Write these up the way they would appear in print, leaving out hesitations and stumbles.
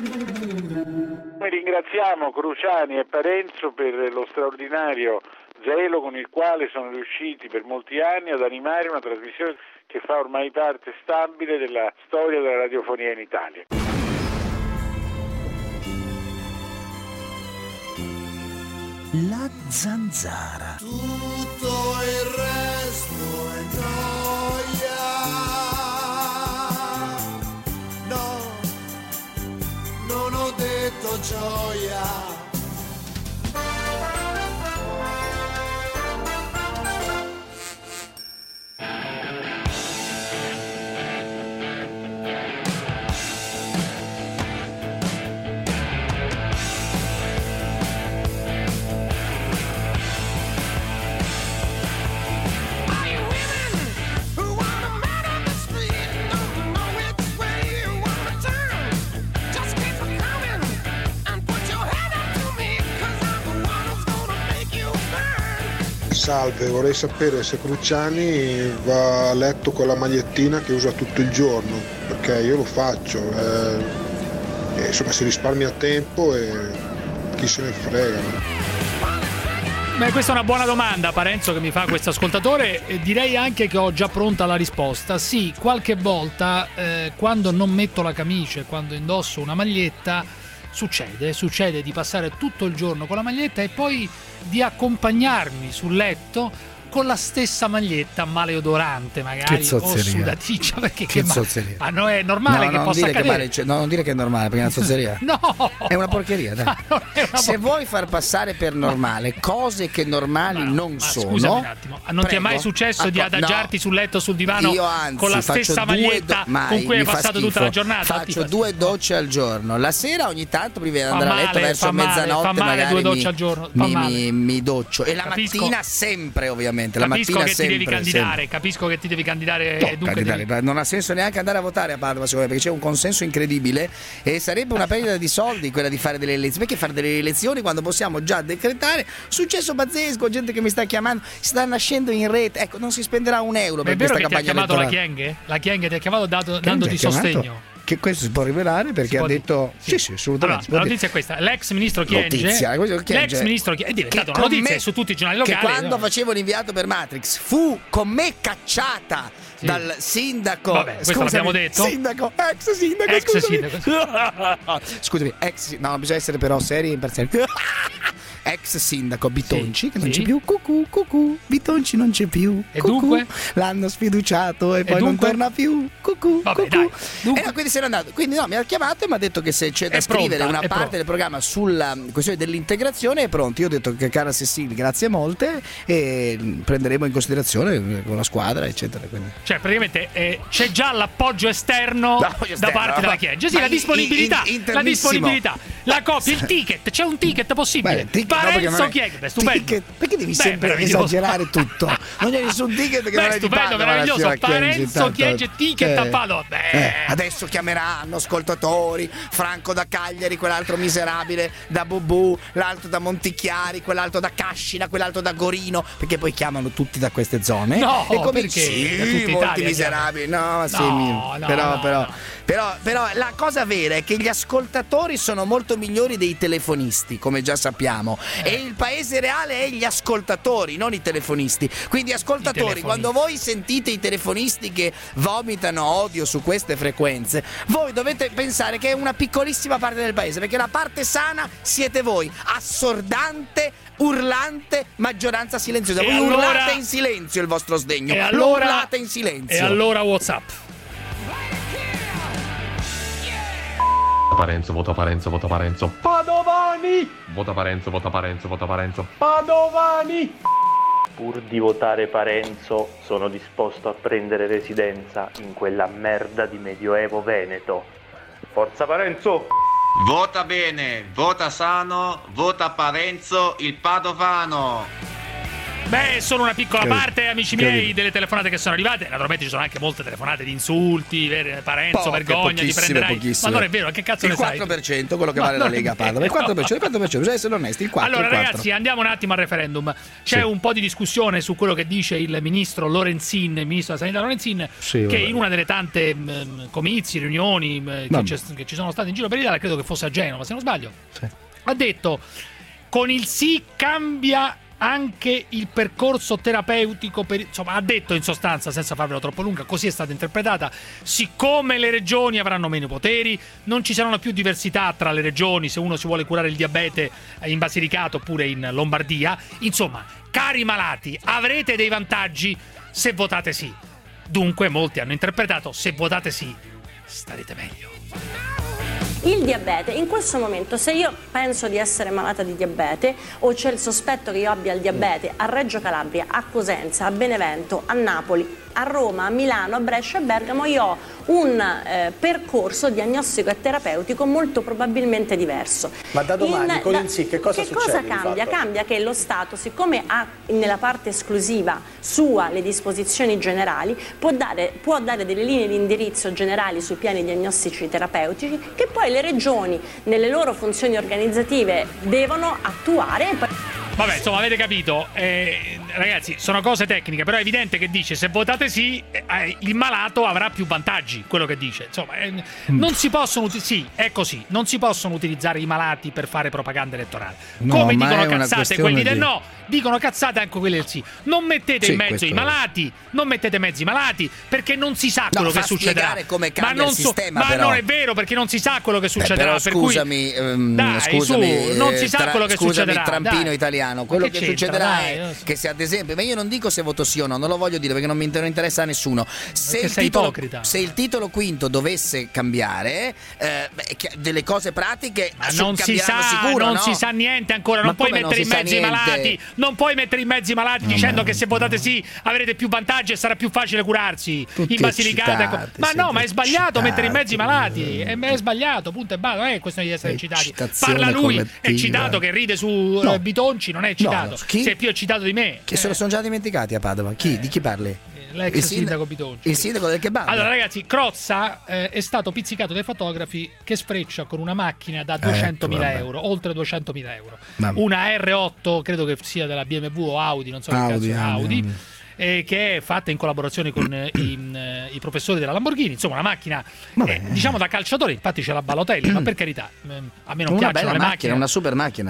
Noi ringraziamo Cruciani e Parenzo per lo straordinario zelo con il quale sono riusciti per molti anni ad animare una trasmissione che fa ormai parte stabile della storia della radiofonia in Italia. La zanzara. Tutto il resto è noia. No, non ho detto gioia. Salve, vorrei sapere se Cruciani va a letto con la magliettina che usa tutto il giorno, perché io lo faccio, e insomma si risparmia tempo e chi se ne frega. Beh, questa è una buona domanda, Parenzo, che mi fa questo ascoltatore. Direi anche che ho già pronta la risposta. Sì, qualche volta quando non metto la camicia e quando indosso una maglietta succede di passare tutto il giorno con la maglietta e poi di accompagnarmi sul letto con la stessa maglietta maleodorante magari o sudaticcia, perché che zozzeria. Ma no, è normale che possa accadere. Non dire che è normale, perché è una zozzeria. No, è una porcheria, dai. Se vuoi far passare per normale cose che normali non sono. Scusami un attimo, non ti è mai successo di adagiarti sul letto, sul divano, io, anzi, con la stessa maglietta con cui hai passato tutta la giornata? Faccio 2 docce al giorno. La sera ogni tanto prima di andare a letto verso mezzanotte magari 2 docce al giorno, mi doccio. E la mattina sempre, ovviamente. Capisco che ti devi candidare, dunque non ha senso neanche andare a votare a Padova, secondo me, perché c'è un consenso incredibile e sarebbe una perdita di soldi quella di fare delle elezioni. Perché fare delle elezioni quando possiamo già decretare? Successo pazzesco, gente che mi sta chiamando, sta nascendo in rete. Ecco, non si spenderà un euro per questa campagna elettorale. Ti ha chiamato la Chienghe? La Chienghe ti ha chiamato dandoti sostegno? Che questo si può rivelare perché ha detto sì, assolutamente. Allora, la notizia è questa: l'ex ministro Chienge, l'ex ministro Chienge, è diventata una notizia su tutti i giornali locali. Che quando facevo l'inviato per Matrix fu con me cacciata dal sindaco. Vabbè, questo l'abbiamo detto. Ex sindaco. Scusami, no, bisogna essere però seri e imparziali. Ex sindaco Bitonci, che non c'è più. Cucù, Bitonci non c'è più. E dunque? L'hanno sfiduciato e poi non torna più. Cucù. Dai, Quindi se n'è andato. Quindi no, mi ha chiamato e mi ha detto che se c'è da scrivere una parte del programma sulla questione dell'integrazione è pronto. Io ho detto che cara Cecilia, grazie molte e prenderemo in considerazione con la squadra, eccetera. Quindi. Cioè, praticamente c'è già l'appoggio esterno da parte della Chiesa. Sì, la disponibilità. La copia, il ticket, c'è un ticket possibile. Parenzo Chienge, stupendo. Perché devi sempre esagerare tutto? Non c'è nessun ticket che non è di stupendo, meraviglioso. Parenzo Chienge, ticket a palo. Adesso chiameranno ascoltatori, Franco da Cagliari, quell'altro miserabile da Bobù, l'altro da Montichiari, quell'altro da Cascina, quell'altro da Gorino, perché poi chiamano tutti da queste zone. No, e come perché? Sì, molti miserabili. Però la cosa vera è che gli ascoltatori sono molto migliori dei telefonisti, come già sappiamo. E il paese reale è gli ascoltatori, non i telefonisti. Quindi ascoltatori, quando voi sentite i telefonisti che vomitano odio su queste frequenze, voi dovete pensare che è una piccolissima parte del paese, perché la parte sana siete voi, assordante, urlante, maggioranza silenziosa. Voi urlate in silenzio il vostro sdegno. Lo urlate in silenzio. E allora WhatsApp. Parenzo, vota Parenzo. Padovani! Vota Parenzo. Padovani! Pur di votare Parenzo, sono disposto a prendere residenza in quella merda di Medioevo Veneto. Forza Parenzo! Vota bene, vota sano, vota Parenzo il padovano. Beh, è solo una piccola parte, amici miei, delle telefonate che sono arrivate. Naturalmente ci sono anche molte telefonate di insulti, Parenzo, vergogna, ti prenderai. Ma non è vero, che cazzo ne sai? Il 4%, quello che vale la Lega a Padova. Il 4%, bisogna essere onesti, il 4%. Allora ragazzi, andiamo un attimo al referendum. C'è un po' di discussione su quello che dice il ministro Lorenzin, il ministro della Sanità Lorenzin, che in una delle tante comizi, riunioni che ci sono state in giro per l'Italia, credo che fosse a Genova, se non sbaglio, ha detto: con il sì cambia anche il percorso terapeutico insomma, ha detto in sostanza, senza farvela troppo lunga, così è stata interpretata: siccome le regioni avranno meno poteri, non ci saranno più diversità tra le regioni se uno si vuole curare il diabete in Basilicata oppure in Lombardia. Insomma, cari malati, avrete dei vantaggi se votate sì. Dunque molti hanno interpretato: se votate sì starete meglio. Il diabete, in questo momento, se io penso di essere malata di diabete o c'è il sospetto che io abbia il diabete a Reggio Calabria, a Cosenza, a Benevento, a Napoli, a Roma, a Milano, a Brescia e Bergamo, io ho un percorso diagnostico e terapeutico molto probabilmente diverso. Ma da domani con il sì che cosa succede? Cosa cambia? Cambia che lo Stato, siccome ha nella parte esclusiva sua le disposizioni generali, può dare delle linee di indirizzo generali sui piani diagnostici terapeutici che poi le regioni nelle loro funzioni organizzative devono attuare. Vabbè, insomma, avete capito, ragazzi, sono cose tecniche, però è evidente che dice: se votate sì, il malato avrà più vantaggi, quello che dice. Insomma, non si possono sì, è così, non si possono utilizzare i malati per fare propaganda elettorale. Come dicono cazzate quelli del no, dicono cazzate anche quelli del sì. Non mettete in mezzo i malati, non mettete in mezzo i malati, perché non si sa quello che succederà. Come cambia il sistema, ma non è vero, perché non si sa quello che succederà. Però scusami, scusami, non si sa quello che succederà. Trampino italiano. Quello che succederà è che se ad esempio, ma io non dico se voto sì o no, non lo voglio dire perché non mi interessa a nessuno. Se il titolo quinto dovesse cambiare, delle cose pratiche non si sa, sicuro, non no? si sa niente ancora. Non puoi mettere in mezzo i malati, non puoi mettere in mezzo i malati dicendo che se votate sì avrete più vantaggi e sarà più facile curarsi in Basilicata. Ma no, ma è sbagliato mettere in mezzo i malati, è sbagliato, punto e basta. Non è questione di essere citati. Parla lui, è citato che ride su Bitonci. Non è citato, sei più eccitato di me. Che se lo sono già dimenticati a Padova. Di chi parli? L'ex sindaco Bitonci. Il sindaco del kebab. Allora ragazzi, Crozza è stato pizzicato dai fotografi che sfreccia con una macchina da 200.000 euro, oltre 200.000 euro. Una R8, credo che sia della BMW o Audi, non so che cazzo è Audi. Che è fatta in collaborazione con i professori della Lamborghini, insomma una macchina diciamo da calciatore, infatti c'è la Balotelli, ma per carità, a me non piacciono le macchine, una super macchina,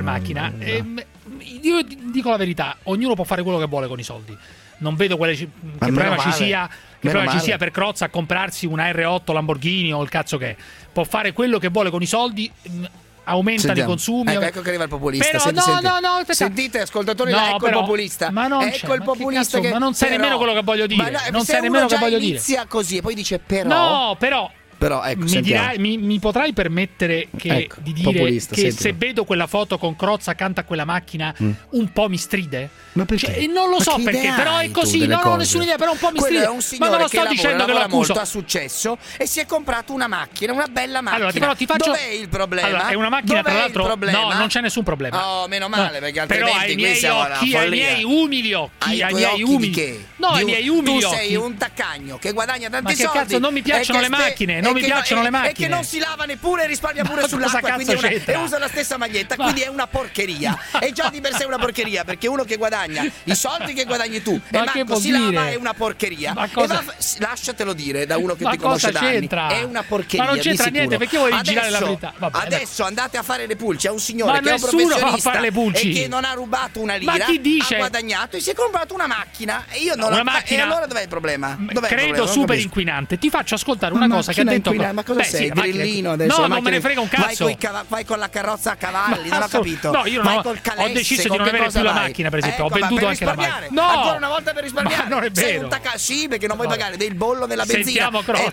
io dico la verità, ognuno può fare quello che vuole con i soldi, non vedo che problema ci sia per Crozza a comprarsi una R8 Lamborghini o il cazzo che è. Può fare quello che vuole con i soldi, aumentano i consumi. Ecco che arriva il populista. Però sentite, ascoltatori, ecco il populista. Ma non ecco il populista ma non sai nemmeno quello che voglio dire. Non sai nemmeno che voglio dire. Inizia così e poi dice però. No, però ecco, mi potrai permettere di dire che se vedo quella foto con Crozza accanto a quella macchina un po' mi stride? Ma perché? Non lo so perché, però è così, non ho nessuna idea, però un po' mi stride. Ma non lo sto dicendo che lo accuso. Ha successo e si è comprato una macchina, una bella macchina. Allora, però ti faccio... Dov'è il problema? Allora, è una macchina, tra l'altro. No, non c'è nessun problema. Oh, meno male, perché altrimenti però ai miei occhi, ai miei umili occhi, ai miei umili. No, ai miei umili occhi. Tu sei un taccagno che guadagna tanti soldi. Ma che cazzo, non mi piacciono le macchine, non mi piacciono le macchine. E che non si lava neppure e risparmia pure sull'acqua e usa la stessa maglietta, quindi è una porcheria. È già di per sé una porcheria, perché uno che guadagna i soldi che guadagni tu e Marco si lava è una porcheria. Lasciatelo dire da uno che ti conosce da anni. È una porcheria. Ma non c'entra niente, perché vuoi girare la verità? Adesso andate a fare le pulci a un signore che è un professionista e che non ha rubato una lira, ha guadagnato e si è comprato una macchina e io non la macchina. E allora dov'è il problema? Credo super inquinante. Ti faccio ascoltare una cosa che ha detto. Ma cosa sei? Grillino adesso? No, non me ne frega un cazzo. Vai con la carrozza a cavalli, non ho capito. No, io ho deciso di non avere più la macchina, per esempio. Ho venduto anche la macchina. No, ancora una volta per risparmiare. Ma non è vero. Sì, perché non vuoi pagare del bollo della benzina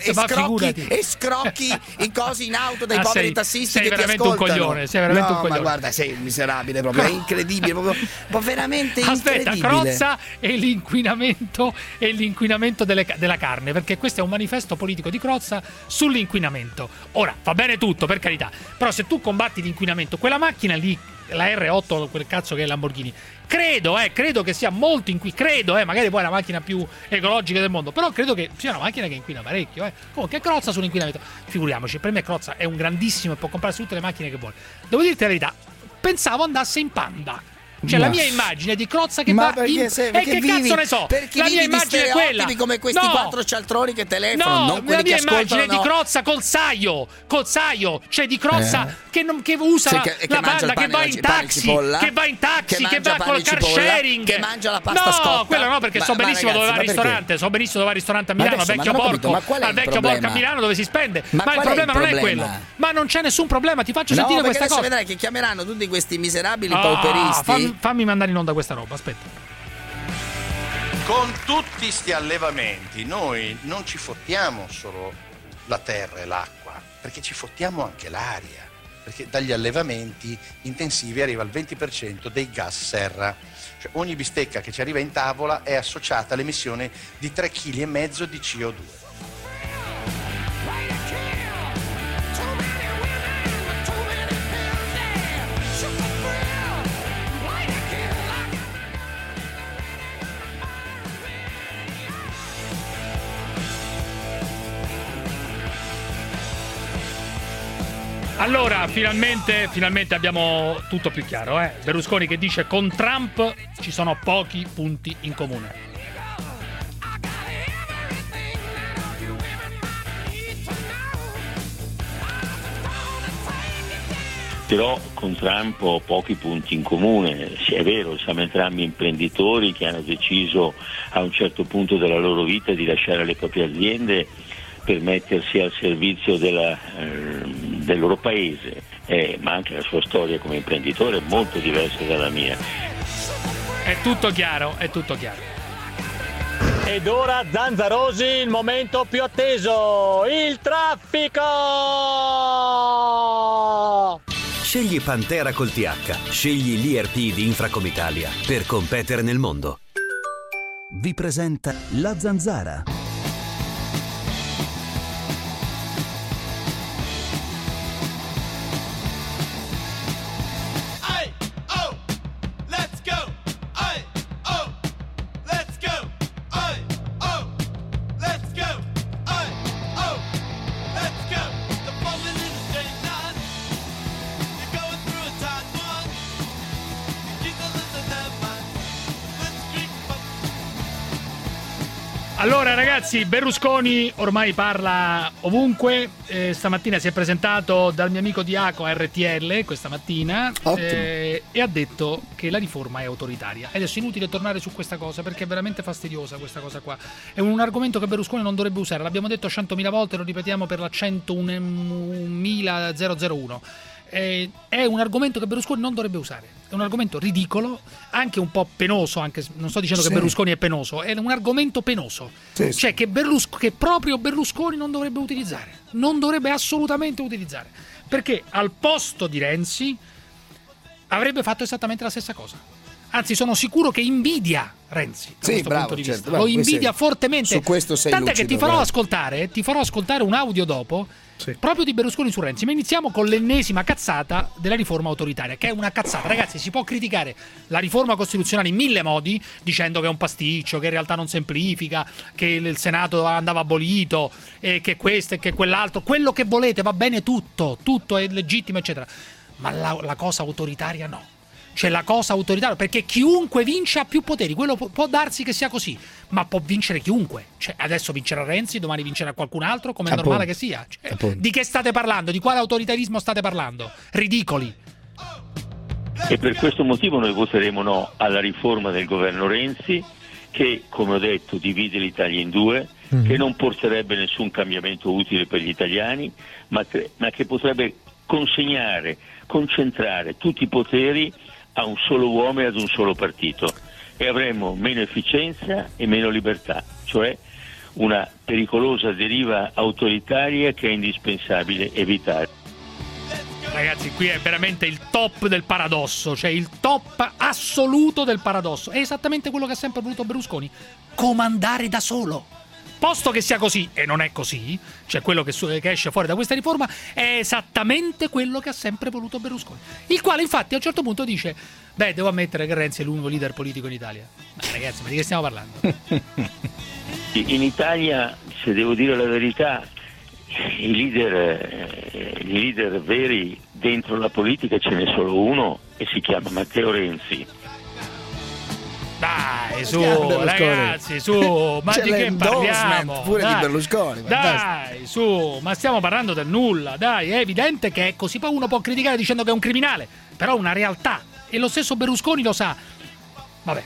e scrocchi in cose in auto dai poveri tassisti che ti ascoltano. Sei veramente un coglione. Ma guarda, sei miserabile proprio, è incredibile, proprio veramente incredibile. Aspetta, Crozza e l'inquinamento della carne, perché questo è un manifesto politico di Crozza sull'inquinamento. Ora, va bene tutto, per carità, però se tu combatti l'inquinamento, quella macchina lì la R8, quel cazzo che è Lamborghini. Credo che sia molto magari poi è la macchina più ecologica del mondo, però credo che sia una macchina che inquina parecchio. Comunque Crozza sull'inquinamento, figuriamoci, per me Crozza è un grandissimo e può comprarsi tutte le macchine che vuole. Devo dirti la verità, pensavo andasse in Panda. Cioè la mia immagine di Crozza che va in... che cazzo ne so? Perché la mia immagine è quella come questi quattro cialtroni che telefonano, non quelli che ascoltano. La mia immagine di Crozza col saio, cioè di Crozza che usa la Panda, che va in taxi, che va col car sharing, che mangia la pasta scotta. No, quello no, perché so benissimo dove va al ristorante, a Milano, al Vecchio Porco, a Milano dove si spende. Ma il problema non è quello. Ma non c'è nessun problema, ti faccio sentire questa cosa. Vedrai che chiameranno tutti questi miserabili pauperisti. Fammi mandare in onda questa roba, aspetta. Con tutti sti allevamenti noi non ci fottiamo solo la terra e l'acqua, perché ci fottiamo anche l'aria, perché dagli allevamenti intensivi arriva il 20% dei gas serra. Cioè ogni bistecca che ci arriva in tavola è associata all'emissione di 3,5 kg di CO2. Allora, finalmente abbiamo tutto più chiaro, Berlusconi che dice con Trump ci sono pochi punti in comune. Però con Trump ho pochi punti in comune. Sì, è vero, siamo entrambi imprenditori che hanno deciso a un certo punto della loro vita di lasciare le proprie aziende per mettersi al servizio del loro paese, ma anche la sua storia come imprenditore è molto diversa dalla mia. È tutto chiaro. Ed ora, Zanzarosi, il momento più atteso, il traffico! Scegli Pantera col TH, scegli l'IRP di Infracomitalia per competere nel mondo. Vi presenta La Zanzara. Allora ragazzi, Berlusconi ormai parla ovunque, stamattina si è presentato dal mio amico Diaco a RTL questa mattina e ha detto che la riforma è autoritaria. E adesso è inutile tornare su questa cosa perché è veramente fastidiosa questa cosa qua. È un argomento che Berlusconi non dovrebbe usare, l'abbiamo detto 100.000 volte, lo ripetiamo per la 101.001. È un argomento che Berlusconi non dovrebbe usare, è un argomento ridicolo, anche un po' penoso, anche non sto dicendo che Berlusconi è penoso, è un argomento penoso, cioè che proprio Berlusconi non dovrebbe utilizzare, non dovrebbe assolutamente utilizzare, perché al posto di Renzi avrebbe fatto esattamente la stessa cosa. Anzi, sono sicuro che invidia Renzi da questo punto di vista. Lo invidia fortemente. Su questo sei tant'è lucido, che ti farò ascoltare un audio dopo proprio di Berlusconi su Renzi. Ma iniziamo con l'ennesima cazzata della riforma autoritaria, che è una cazzata. Ragazzi, si può criticare la riforma costituzionale in mille modi, dicendo che è un pasticcio, che in realtà non semplifica, che il Senato andava abolito, che questo e che quell'altro. Quello che volete, va bene tutto è legittimo, eccetera. Ma la cosa autoritaria no. Cioè la cosa autoritaria, perché chiunque vince ha più poteri, quello può darsi che sia così, ma può vincere chiunque. Cioè adesso vincerà Renzi, domani vincerà qualcun altro, come è normale che sia. Cioè, di che state parlando? Di quale autoritarismo state parlando? Ridicoli. E per questo motivo noi voteremo no alla riforma del governo Renzi, che come ho detto divide l'Italia in due, che non porterebbe nessun cambiamento utile per gli italiani, ma che potrebbe concentrare tutti i poteri a un solo uomo e ad un solo partito, e avremo meno efficienza e meno libertà, cioè una pericolosa deriva autoritaria che è indispensabile evitare. Ragazzi, qui è veramente il top del paradosso, cioè il top assoluto del paradosso. È esattamente quello che ha sempre voluto Berlusconi: comandare da solo. posto che sia così, e non è così, cioè quello che esce fuori da questa riforma è esattamente quello che ha sempre voluto Berlusconi, il quale infatti a un certo punto dice: beh, devo ammettere che Renzi è l'unico leader politico in Italia. Ma ragazzi, ma di che stiamo parlando? In Italia, se devo dire la verità, i leader veri dentro la politica ce n'è solo uno e si chiama Matteo Renzi. Dai, su, ragazzi, su, ma c'è di che parliamo? Pure di Berlusconi. Dai, su, ma stiamo parlando del nulla, dai, è evidente che è così. Poi uno può criticare dicendo che è un criminale, però è una realtà, e lo stesso Berlusconi lo sa. Vabbè.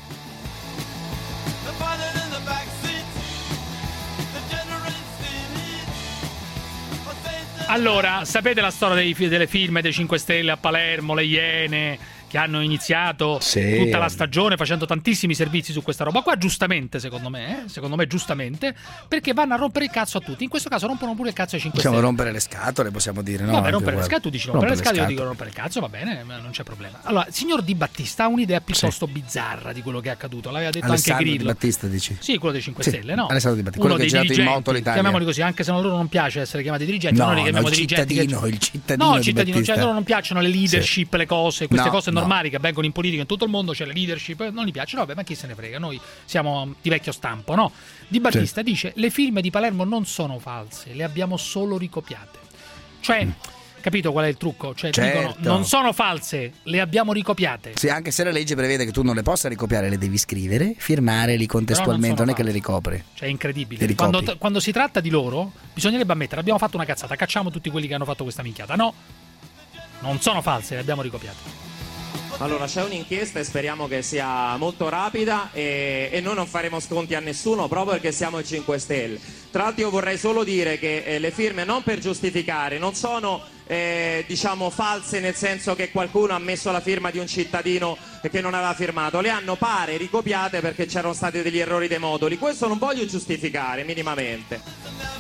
Allora, sapete la storia delle firme dei 5 Stelle a Palermo, le Iene, che hanno iniziato tutta la stagione facendo tantissimi servizi su questa roba qua, giustamente secondo me giustamente, perché vanno a rompere il cazzo a tutti. In questo caso rompono pure il cazzo ai 5 Stelle. Possiamo rompere le scatole, possiamo dire, no? Vabbè, rompere le scatole, tu dici rompere le scatole, io dico rompere il cazzo, va bene, non c'è problema. Allora, il signor Di Battista ha un'idea piuttosto bizzarra di quello che è accaduto, l'aveva detto Alessandro anche Grillo. Di Battista, dici? Sì, quello dei 5 Stelle, no? Alessandro Di Battista, quello che ha girato in moto l'Italia. Chiamiamoli così, anche se a loro non piace essere chiamati dirigenti, no, noi li chiamiamo dirigenti. Il cittadino. No, il cittadino, cioè loro non piacciono le leadership, le cose, queste cose normali che avvengono in politica in tutto il mondo, cioè le leadership, non gli piacciono, vabbè, ma chi se ne frega, noi siamo di vecchio stampo, no? Di Battista dice: le firme di Palermo non sono false, le abbiamo solo ricopiate. Cioè, capito qual è il trucco? Cioè, dicono, non sono false, le abbiamo ricopiate. Sì, anche se la legge prevede che tu non le possa ricopiare, le devi scrivere, firmare lì contestualmente, non è che le ricopre. Cioè, è incredibile. Quando si tratta di loro, bisognerebbe ammettere: abbiamo fatto una cazzata, cacciamo tutti quelli che hanno fatto questa minchiata. No, non sono false, le abbiamo ricopiate. Allora, c'è un'inchiesta e speriamo che sia molto rapida e noi non faremo sconti a nessuno proprio perché siamo i 5 Stelle. Tra l'altro io vorrei solo dire che le firme, non per giustificare, non sono diciamo false, nel senso che qualcuno ha messo la firma di un cittadino che non aveva firmato, le hanno pare ricopiate perché c'erano stati degli errori dei moduli. Questo non voglio giustificare minimamente.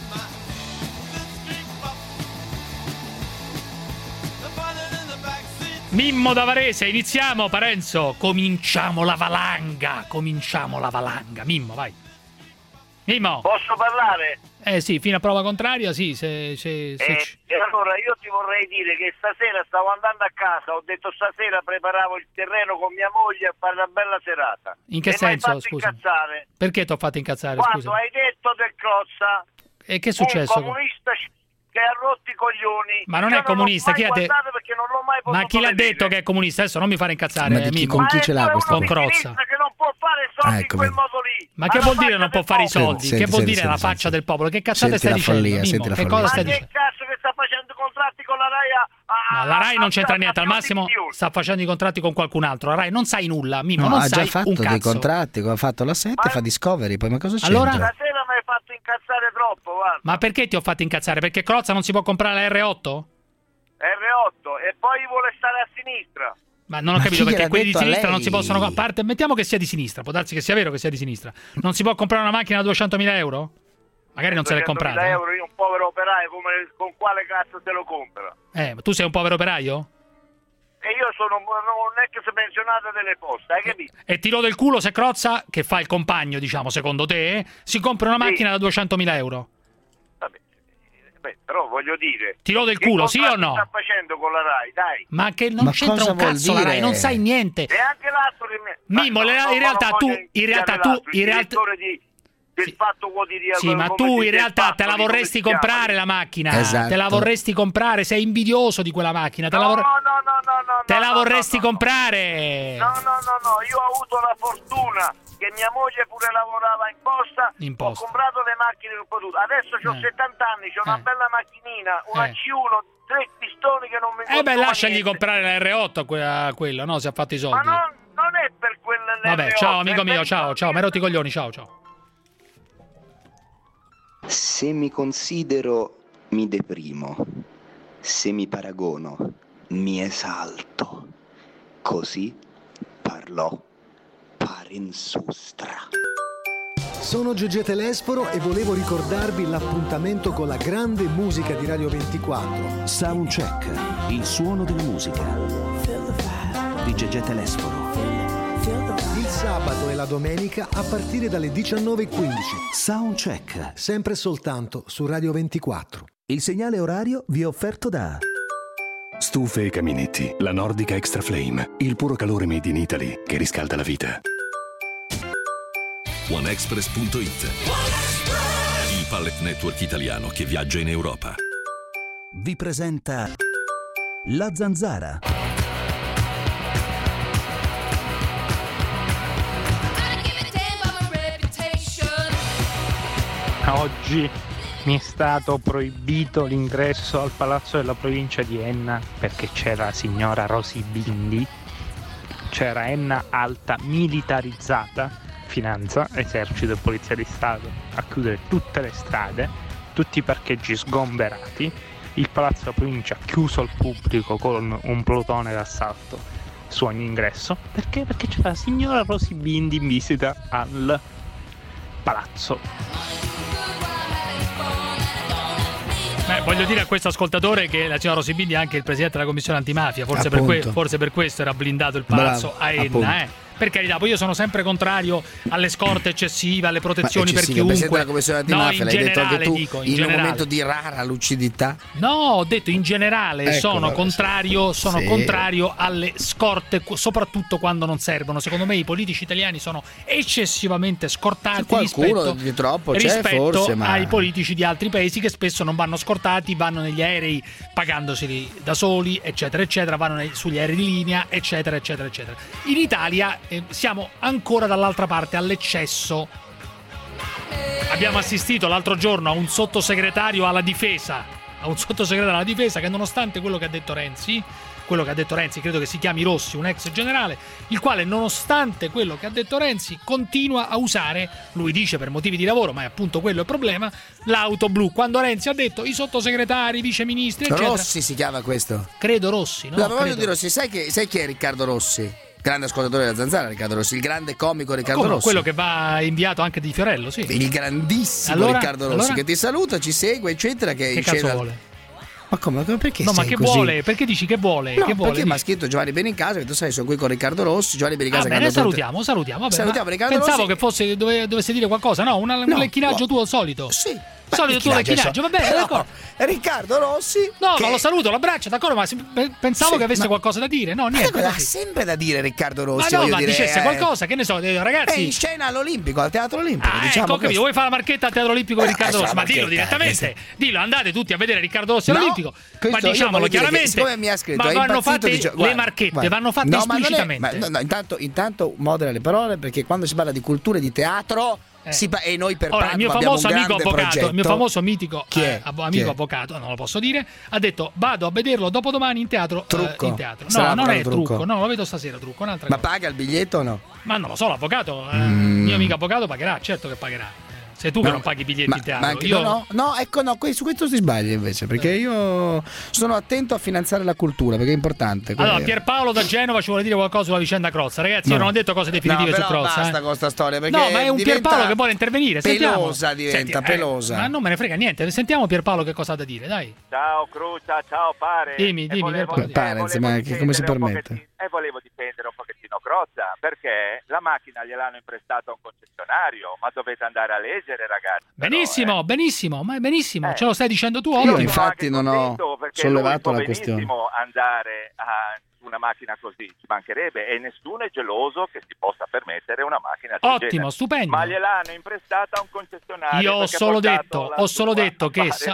Mimmo da Varese, iniziamo Parenzo, cominciamo la valanga, Mimmo, vai. Mimmo. Posso parlare? Sì, fino a prova contraria, sì. E allora io ti vorrei dire che stasera stavo andando a casa, ho detto stasera preparavo il terreno con mia moglie a fare una bella serata. In che senso, scusa? Incazzare. Perché ti ho fatto incazzare, quando scusa? hai detto del Crozza, e che è successo? Un comunista che ha rotto i coglioni. Ma non è comunista, chi ha detto? Ma chi l'ha detto che è comunista? Adesso non mi fare incazzare, con chi ce l'ha questo? Con Crozza. Che non può fare soldi in quel modo lì. Ma che vuol dire non può fare i soldi? Che vuol dire la faccia del popolo? Che cazzate stai dicendo? Che cosa stai dicendo? Ma che cazzo che sta facendo contratti con la Rai? No, la Rai non c'entra niente, al massimo sta facendo i contratti con qualcun altro. La Rai non sai nulla, Mimmo, non sai un cazzo. Ha già fatto dei contratti, ha fatto la 7, fa Discovery, poi ma cosa c'entra? Allora? Stasera mi hai fatto incazzare troppo, guarda. Ma perché ti ho fatto incazzare? Perché Crozza non si può comprare la R8? R8 e poi vuole stare a sinistra. Ma non ho capito perché quelli di sinistra non si possono. A parte, mettiamo che sia di sinistra, può darsi che sia vero che sia di sinistra. Non si può comprare una macchina da 200.000 euro? Magari non se l'è comprata. 200.000 euro, io un povero operaio, con quale cazzo te lo compra? Ma tu sei un povero operaio? E io sono un ex pensionato delle poste, hai capito? E tiro del culo se Crozza, che fa il compagno, diciamo, secondo te, si compra una macchina da 200.000 euro? Beh, però voglio dire, tiro del culo, sì o no? Che sta facendo con la Rai, dai? Ma che non c'entra un cazzo la Rai, non sai niente. E anche l'altro che Mimmo, in realtà tu del Fatto Quotidiano. Sì, ma tu in realtà te la vorresti comprare la macchina. Esatto. Te la vorresti comprare, sei invidioso di quella macchina. Te la vorresti comprare. No, io ho avuto la fortuna che mia moglie pure lavorava in posta. Ho comprato le macchine che ho potuto. Adesso ho 70 anni, c'ho una bella macchinina, una C1, 3 pistoni che non mi costano lasciagli niente. comprare la R8 a quello, no? Si ha fatto i soldi. Ma non è per quella Vabbè, R8, ciao amico mio, ciao, mi hai rotto i coglioni, ciao. Se mi considero, mi deprimo. Se mi paragono, mi esalto. Così parlò Parensustra. Sono Gegè Telesforo e volevo ricordarvi l'appuntamento con la grande musica di Radio 24. Soundcheck, il suono della musica di Gegè Telesforo. Il sabato e la domenica a partire dalle 19:15. Soundcheck, sempre soltanto su Radio 24. Il segnale orario vi è offerto da Stufe e caminetti, la Nordica Extra Flame, il puro calore made in Italy che riscalda la vita. OneExpress.it, il pallet network italiano che viaggia in Europa. vi presenta La Zanzara. Oggi mi è stato proibito l'ingresso al palazzo della provincia di Enna perché c'era la signora Rosy Bindi, c'era Enna alta militarizzata, finanza, esercito e polizia di Stato a chiudere tutte le strade, tutti i parcheggi sgomberati, il palazzo della provincia chiuso al pubblico con un plotone d'assalto su ogni ingresso. Perché? Perché c'era la signora Rosy Bindi in visita al palazzo. Voglio dire a questo ascoltatore che la signora Rosy Bindi è anche il presidente della commissione antimafia, forse per questo era blindato il palazzo. Bravo, a Enna, Per carità, poi io sono sempre contrario alle scorte eccessive, alle protezioni per chiunque. Presidente della commissione antimafia, l'hai detto anche tu in un momento di rara lucidità. No, ho detto in generale sono contrario alle scorte, soprattutto quando non servono. Secondo me i politici italiani sono eccessivamente scortati rispetto ai politici di altri paesi che spesso non vanno scortati, vanno negli aerei pagandoseli da soli, eccetera, eccetera, vanno sugli aerei di linea, eccetera, eccetera, eccetera. In Italia siamo ancora dall'altra parte, all'eccesso. Abbiamo assistito l'altro giorno a un sottosegretario alla difesa che nonostante quello che ha detto Renzi, credo che si chiami Rossi, un ex generale, il quale nonostante quello che ha detto Renzi continua a usare, lui dice per motivi di lavoro, ma è appunto quello il problema, l'auto blu, quando Renzi ha detto i sottosegretari, i viceministri, eccetera. Rossi si chiama questo? Credo Rossi, no? La voglio di Rossi, sai chi è Riccardo Rossi? Grande ascoltatore della Zanzara, Riccardo Rossi, il grande comico Riccardo Rossi. Quello che va inviato anche di Fiorello, sì. Il grandissimo Riccardo Rossi, che ti saluta, ci segue, eccetera. Che cazzo vuole? Ma come? Perché? No, ma che così? Vuole? Perché dici che vuole? No, che vuole? Perché mi ha scritto Giovanni Benincasa, che tu sai, sono qui con Riccardo Rossi. Giovanni Benincasa. Bene, salutiamo. Salutiamo Riccardo Pensavo Rossi. che fosse dovesse dire qualcosa, no? Un lecchinaggio tuo al solito. Sì. Solito tuo lecchinaggio, va bene, d'accordo. Riccardo Rossi. No, ma lo saluto, lo abbraccio, d'accordo, ma pensavo che avesse qualcosa da dire. No, niente. Ha sempre da dire Riccardo Rossi. Ma no, dicesse qualcosa, che ne so, ragazzi. È in scena all'Olimpico, al Teatro Olimpico. Ecco, capito, vuoi fare la marchetta al Teatro Olimpico per Riccardo Rossi? Ma dillo direttamente. Dillo, andate tutti a vedere Riccardo Rossi all'Olimpico. Ma diciamolo chiaramente. Ma vanno fatte le marchette, vanno fatte esplicitamente. Intanto modera le parole, perché quando si parla di cultura e di teatro. E noi per il mio famoso amico avvocato, il mio famoso mitico amico avvocato, non lo posso dire, ha detto vado a vederlo dopodomani in teatro. Trucco. In teatro. No, non è trucco, no, lo vedo stasera trucco, un'altra Ma cosa. Paga il biglietto o no? Ma non lo so, l'avvocato, il mio amico avvocato pagherà, certo che pagherà. Sei tu che non paghi i biglietti in teatro. Su questo si sbaglia invece, perché io sono attento a finanziare la cultura, perché è importante. Allora, Pierpaolo da Genova ci vuole dire qualcosa sulla vicenda Crozza. Ragazzi, io non ho detto cose definitive su Crozza. Basta con questa storia, perché no, ma è un Pierpaolo che vuole intervenire. Pelosa diventa, pelosa. Ma non me ne frega niente. Sentiamo Pierpaolo che cosa ha da dire, dai. Ciao Cruzza, ciao Pare. Dimmi, Pare, ma come si permette? E volevo difendere un pochettino Crozza, perché la macchina gliel'hanno imprestata a un concessionario, ma dovete andare a leggere, ragazzi. Benissimo, ma è benissimo, ce lo stai dicendo tu. Io infatti non ho sollevato la questione. È benissimo andare su una macchina così, ci mancherebbe, e nessuno è geloso che si possa permettere una macchina del genere. Ottimo, stupendo. Ma gliel'hanno imprestata a un concessionario. Io ho solo detto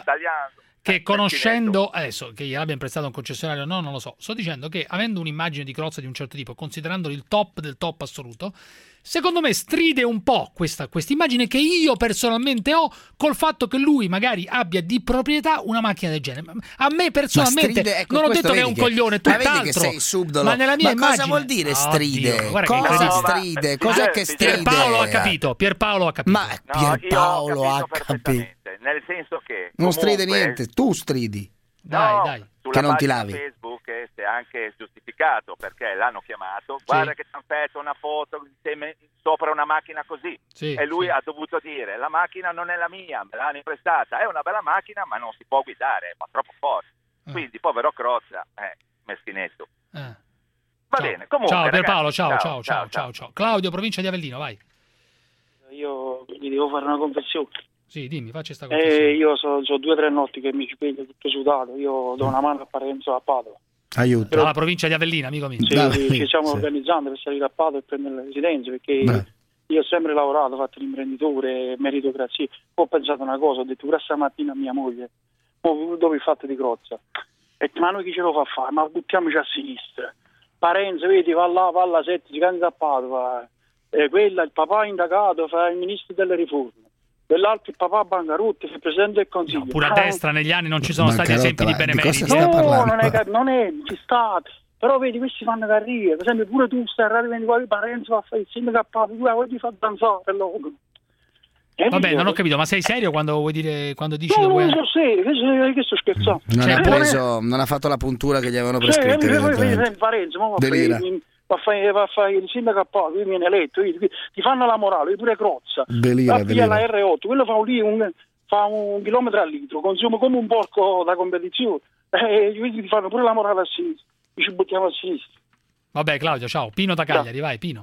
che conoscendo adesso che gliel'abbia imprestato un concessionario, no, non lo so. Sto dicendo che avendo un'immagine di Crozza di un certo tipo, considerandolo il top del top assoluto, secondo me stride un po' questa immagine che io personalmente ho col fatto che lui magari abbia di proprietà una macchina del genere. A me personalmente non ho detto che è un coglione, tutt'altro. Che sei subdolo. Ma nella mia immagine. Cosa vuol dire stride? Cosa stride? Cos'è che stride? Pierpaolo ha capito. Ma Pierpaolo ha capito. Nel senso che non stride niente, tu stridi. Dai. Che non ti lavi. Facebook si è anche giustificato, perché l'hanno chiamato, guarda che ti hanno fatto una foto sopra una macchina così, e lui ha dovuto dire la macchina non è la mia, me l'hanno imprestata, è una bella macchina ma non si può guidare, ma troppo forte, quindi povero Crozza, meschinetto. Va bene, comunque. Ciao Pierpaolo, ragazzi, ciao. Claudio, provincia di Avellino, vai. Io gli devo fare una confessione. Sì, dimmi, faccia sta confessione. Io so 2 o 3 notti che mi ci piglio tutto sudato, io do una mano a Parenzo a Padova. Aiuto. Dalla provincia di Avellino, amico mio. Sì, ci stiamo organizzando per salire a Padova e prendere la residenza, perché io ho sempre lavorato, ho fatto l'imprenditore, meritocrazia. Ho pensato una cosa, ho detto pure stamattina a mia moglie, dove il fatto di Crozza? E ma noi chi ce lo fa fare? Ma buttiamoci a sinistra. Parenzo, vedi, va alla 7, si candida a Padova. Quella, il papà indagato, fa il ministro delle riforme. Quell'altro il papà bancarotta, il presidente del Consiglio. Pure a destra negli anni non ci sono stati esempi di benemeriti. Non è, ci sta. Però vedi, questi fanno carriera. Per esempio pure tu stai a Radio 24, Parenzo va a fare il sindaco a Padova, vuoi ti fa danzare per loro. Vabbè, non ho capito, ma sei serio quando dici che no, vuoi? Non sono serio, che sto scherzando. Non ha fatto la puntura che gli avevano prescritto. Parenzo, va a fare il sindaco a Padova, viene eletto, ti fanno la morale, pure Crozza. Delira. La R8, quello fa un chilometro al litro, consuma come un porco da competizione. Quindi ti fanno pure la morale a sinistra. Ci buttiamo a sinistra. Vabbè, Claudio, ciao. Pino da Cagliari, vai, Pino.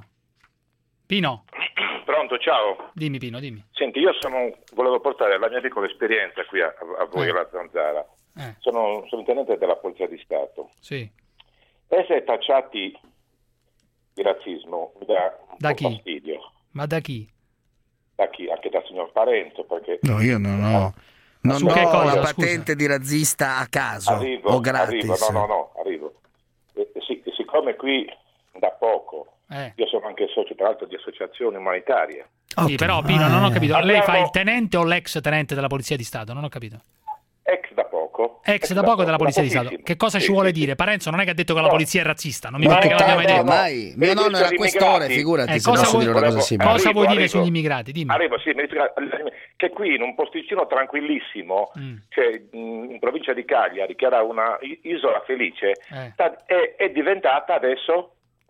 Pronto, ciao. Dimmi, Pino, dimmi. Senti, volevo portare la mia piccola esperienza qui a voi, alla Zanzara. Sono intendente della Polizia di Stato. Sì. Essere tacciati di razzismo mi dà da un chi? fastidio. Ma da chi? Da chi? Anche dal signor Parenzo, perché... No, io non ho... Non ho la patente di razzista a caso o gratis. Arrivo. Siccome qui da poco io sono anche socio tra l'altro di associazioni umanitarie. Sì, però Pino, non ho capito. Lei fa il tenente o l'ex tenente della Polizia di Stato? Non ho capito. Ex da poco. Ex da poco della Polizia di Stato. Che cosa ci vuole dire? Parenzo non è che ha detto che la polizia è razzista, non mi pare che l'abbia mai detto. Mai. Mio nonno era questore, figurati. Cosa vuoi dire sugli immigrati? Dimmi. Che qui in un posticino tranquillissimo, cioè in provincia di Cagliari, che era una isola felice, è diventata adesso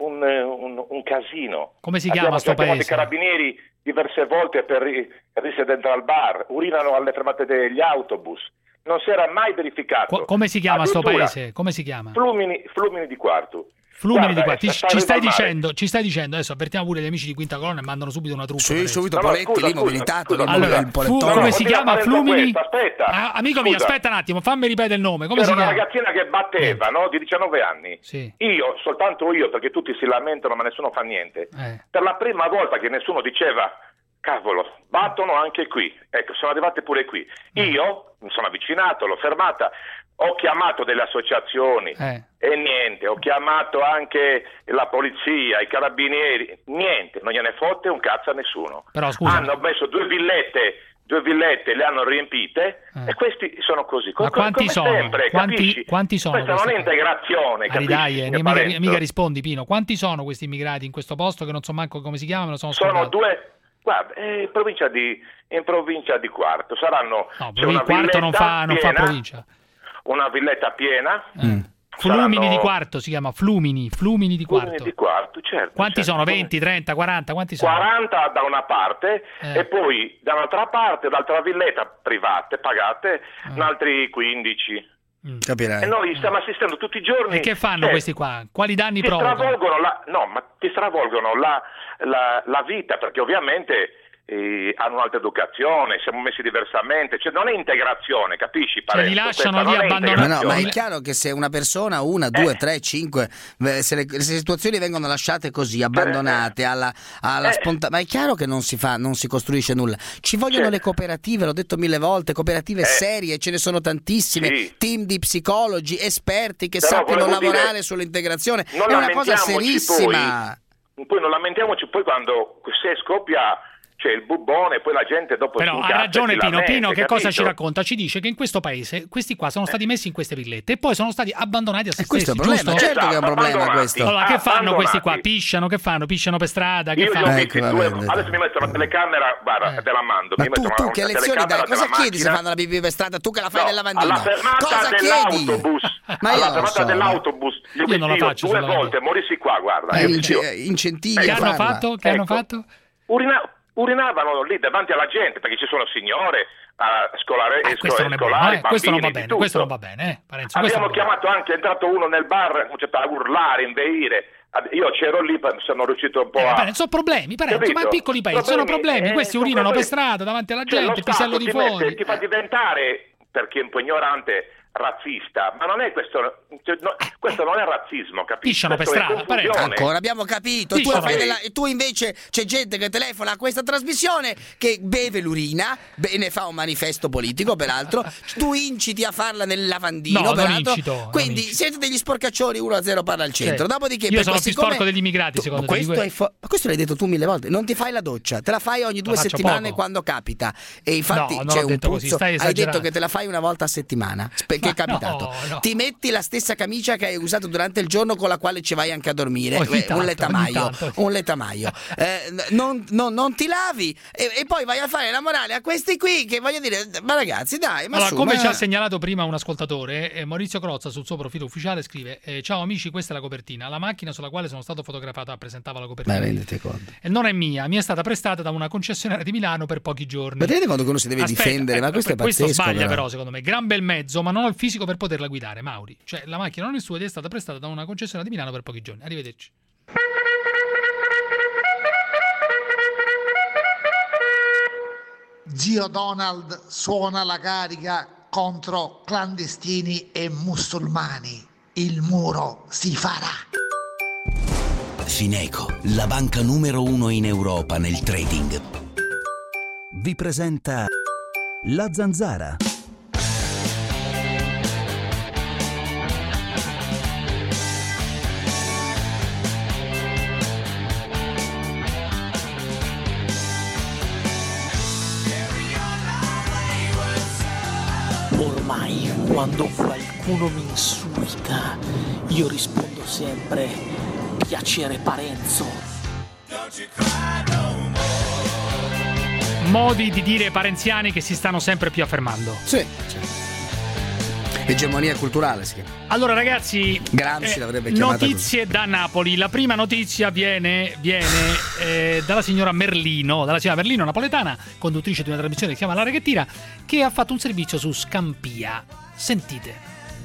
un casino. Come si chiama sto paese? I carabinieri diverse volte per risiedere al bar, urinano alle fermate degli autobus. Non si era mai verificato. Come si chiama sto paese? Come si chiama? Flumini di Quartu. Flumini di Quartu. Ci stai dicendo, adesso avvertiamo pure gli amici di Quinta Colonna e mandano subito una truppa. Sì, subito Poletti lì mobilitato. Allora, come si chiama Flumini? Amico mio, aspetta un attimo, fammi ripetere il nome. Come si chiama? Era una ragazzina che batteva, no? Di 19 anni. Sì. Soltanto io, perché tutti si lamentano ma nessuno fa niente. Per la prima volta che nessuno diceva cavolo, battono anche qui. Ecco, sono arrivate pure qui. Io mi sono avvicinato, l'ho fermata, ho chiamato delle associazioni e niente, ho chiamato anche la polizia, i carabinieri, niente, non gliene fotte un cazzo a nessuno. Però scusa. Hanno messo due villette, le hanno riempite e questi sono così. Ma quanti sono? Sempre, quanti sono? Questa non è integrazione, capisci? Mica rispondi, Pino. Quanti sono questi immigrati in questo posto che non so manco come si chiamano? Sono due. Guarda, in provincia di Quarto saranno. No, Quarto non fa provincia. Una villetta piena. Flumini di Quarto si chiama Flumini di Quarto. Flumini di Quarto, certo. Quanti sono? 20, 30, 40? Quanti sono? 40 da una parte e poi da un'altra parte, dall'altra villetta private, pagate, altri 15. Capirai. E noi stiamo assistendo tutti i giorni. E che fanno questi qua? Quali danni provocano? Ti stravolgono la vita, perché ovviamente hanno un'altra educazione, siamo messi diversamente, cioè non è integrazione, capisci? Li lasciano lì abbandonati. Ma è chiaro che se una persona, 1, 2, 3, 5, se le situazioni vengono lasciate così, abbandonate alla spontanea, ma è chiaro che non si costruisce nulla. Ci vogliono le cooperative, l'ho detto 1000 volte, cooperative serie, ce ne sono tantissime, team di psicologi, esperti che sappiano lavorare sull'integrazione, è una cosa serissima. Poi non lamentiamoci poi quando se scoppia c'è il bubbone, poi la gente dopo però ha ragione Pino, che cosa ci racconta? Ci dice che in questo paese questi qua sono stati messi in queste villette e poi sono stati abbandonati a se stessi. Questo è un problema, giusto? certo che è un problema questo. Allora, che fanno questi qua? Pisciano, che fanno? Pisciano per strada? Che fanno? Adesso mi metto la telecamera, guarda, te la mando. Ma tu che lezioni dai? Cosa chiedi se fanno la pipì per strada? Tu che la fai nel lavandino? Cosa chiedi? Alla fermata dell'autobus, io non la faccio due volte, morissi qua, guarda. Incentivi. Che hanno fatto? Che hanno fatto? Urinavano lì davanti alla gente, perché ci sono signore, scolari, questo non va bene, questo non va bene. Abbiamo chiamato anche, è entrato uno nel bar, a urlare, inveire, Io c'ero lì, sono riuscito un po' a... sono problemi, Parenzo, ma in piccoli paesi sono problemi. Questi urinano per strada davanti alla gente, pisello di fuori. Ti fa diventare, per chi è un po' ignorante, razzista, ma non è questo non è razzismo, capisci? Pisciano per strada, ancora abbiamo capito. Tu invece c'è gente che telefona a questa trasmissione che beve l'urina, ne fa un manifesto politico peraltro, tu inciti a farla nel lavandino, peraltro. Quindi siete degli sporcaccioni, 1-0 parla al centro. Dopodiché io sono più sporco degli immigrati, secondo te. Ma questo l'hai detto tu 1000 volte, non ti fai la doccia, te la fai ogni 2 settimane quando capita. E infatti c'è un puzzo. Hai detto che te la fai una volta a settimana. Che è capitato? No. Ti metti la stessa camicia che hai usato durante il giorno con la quale ci vai anche a dormire, un letamaio. Non ti lavi e poi vai a fare la morale a questi qui che voglio dire, ma ragazzi dai, come ci ha segnalato prima un ascoltatore, Maurizio Crozza sul suo profilo ufficiale scrive: ciao amici, questa è la copertina, la macchina sulla quale sono stato fotografato rappresentava la copertina. Ma rendete conto? E non è mia, mi è stata prestata da una concessionaria di Milano per pochi giorni. Ma rendete conto che uno si deve difendere? Ma questo è pazzesco. Questo sbaglia però secondo me, gran bel mezzo, ma non ho il fisico per poterla guidare, Mauri. Cioè la macchina non è sua ed è stata prestata da una concessionaria di Milano per pochi giorni. Arrivederci. Zio Donald suona la carica contro clandestini e musulmani. Il muro si farà. Fineco, la banca numero 1 in Europa nel trading, vi presenta La Zanzara. Ormai quando qualcuno mi insulta io rispondo sempre piacere Parenzo. Modi di dire parenziani che si stanno sempre più affermando. Sì. Egemonia culturale si chiama. Allora ragazzi, Gramsci l'avrebbe chiamata notizie così. da Napoli. La prima notizia viene dalla signora Merlino, napoletana, conduttrice di una trasmissione che si chiama L'Aria che tira, che ha fatto un servizio su Scampia. Sentite.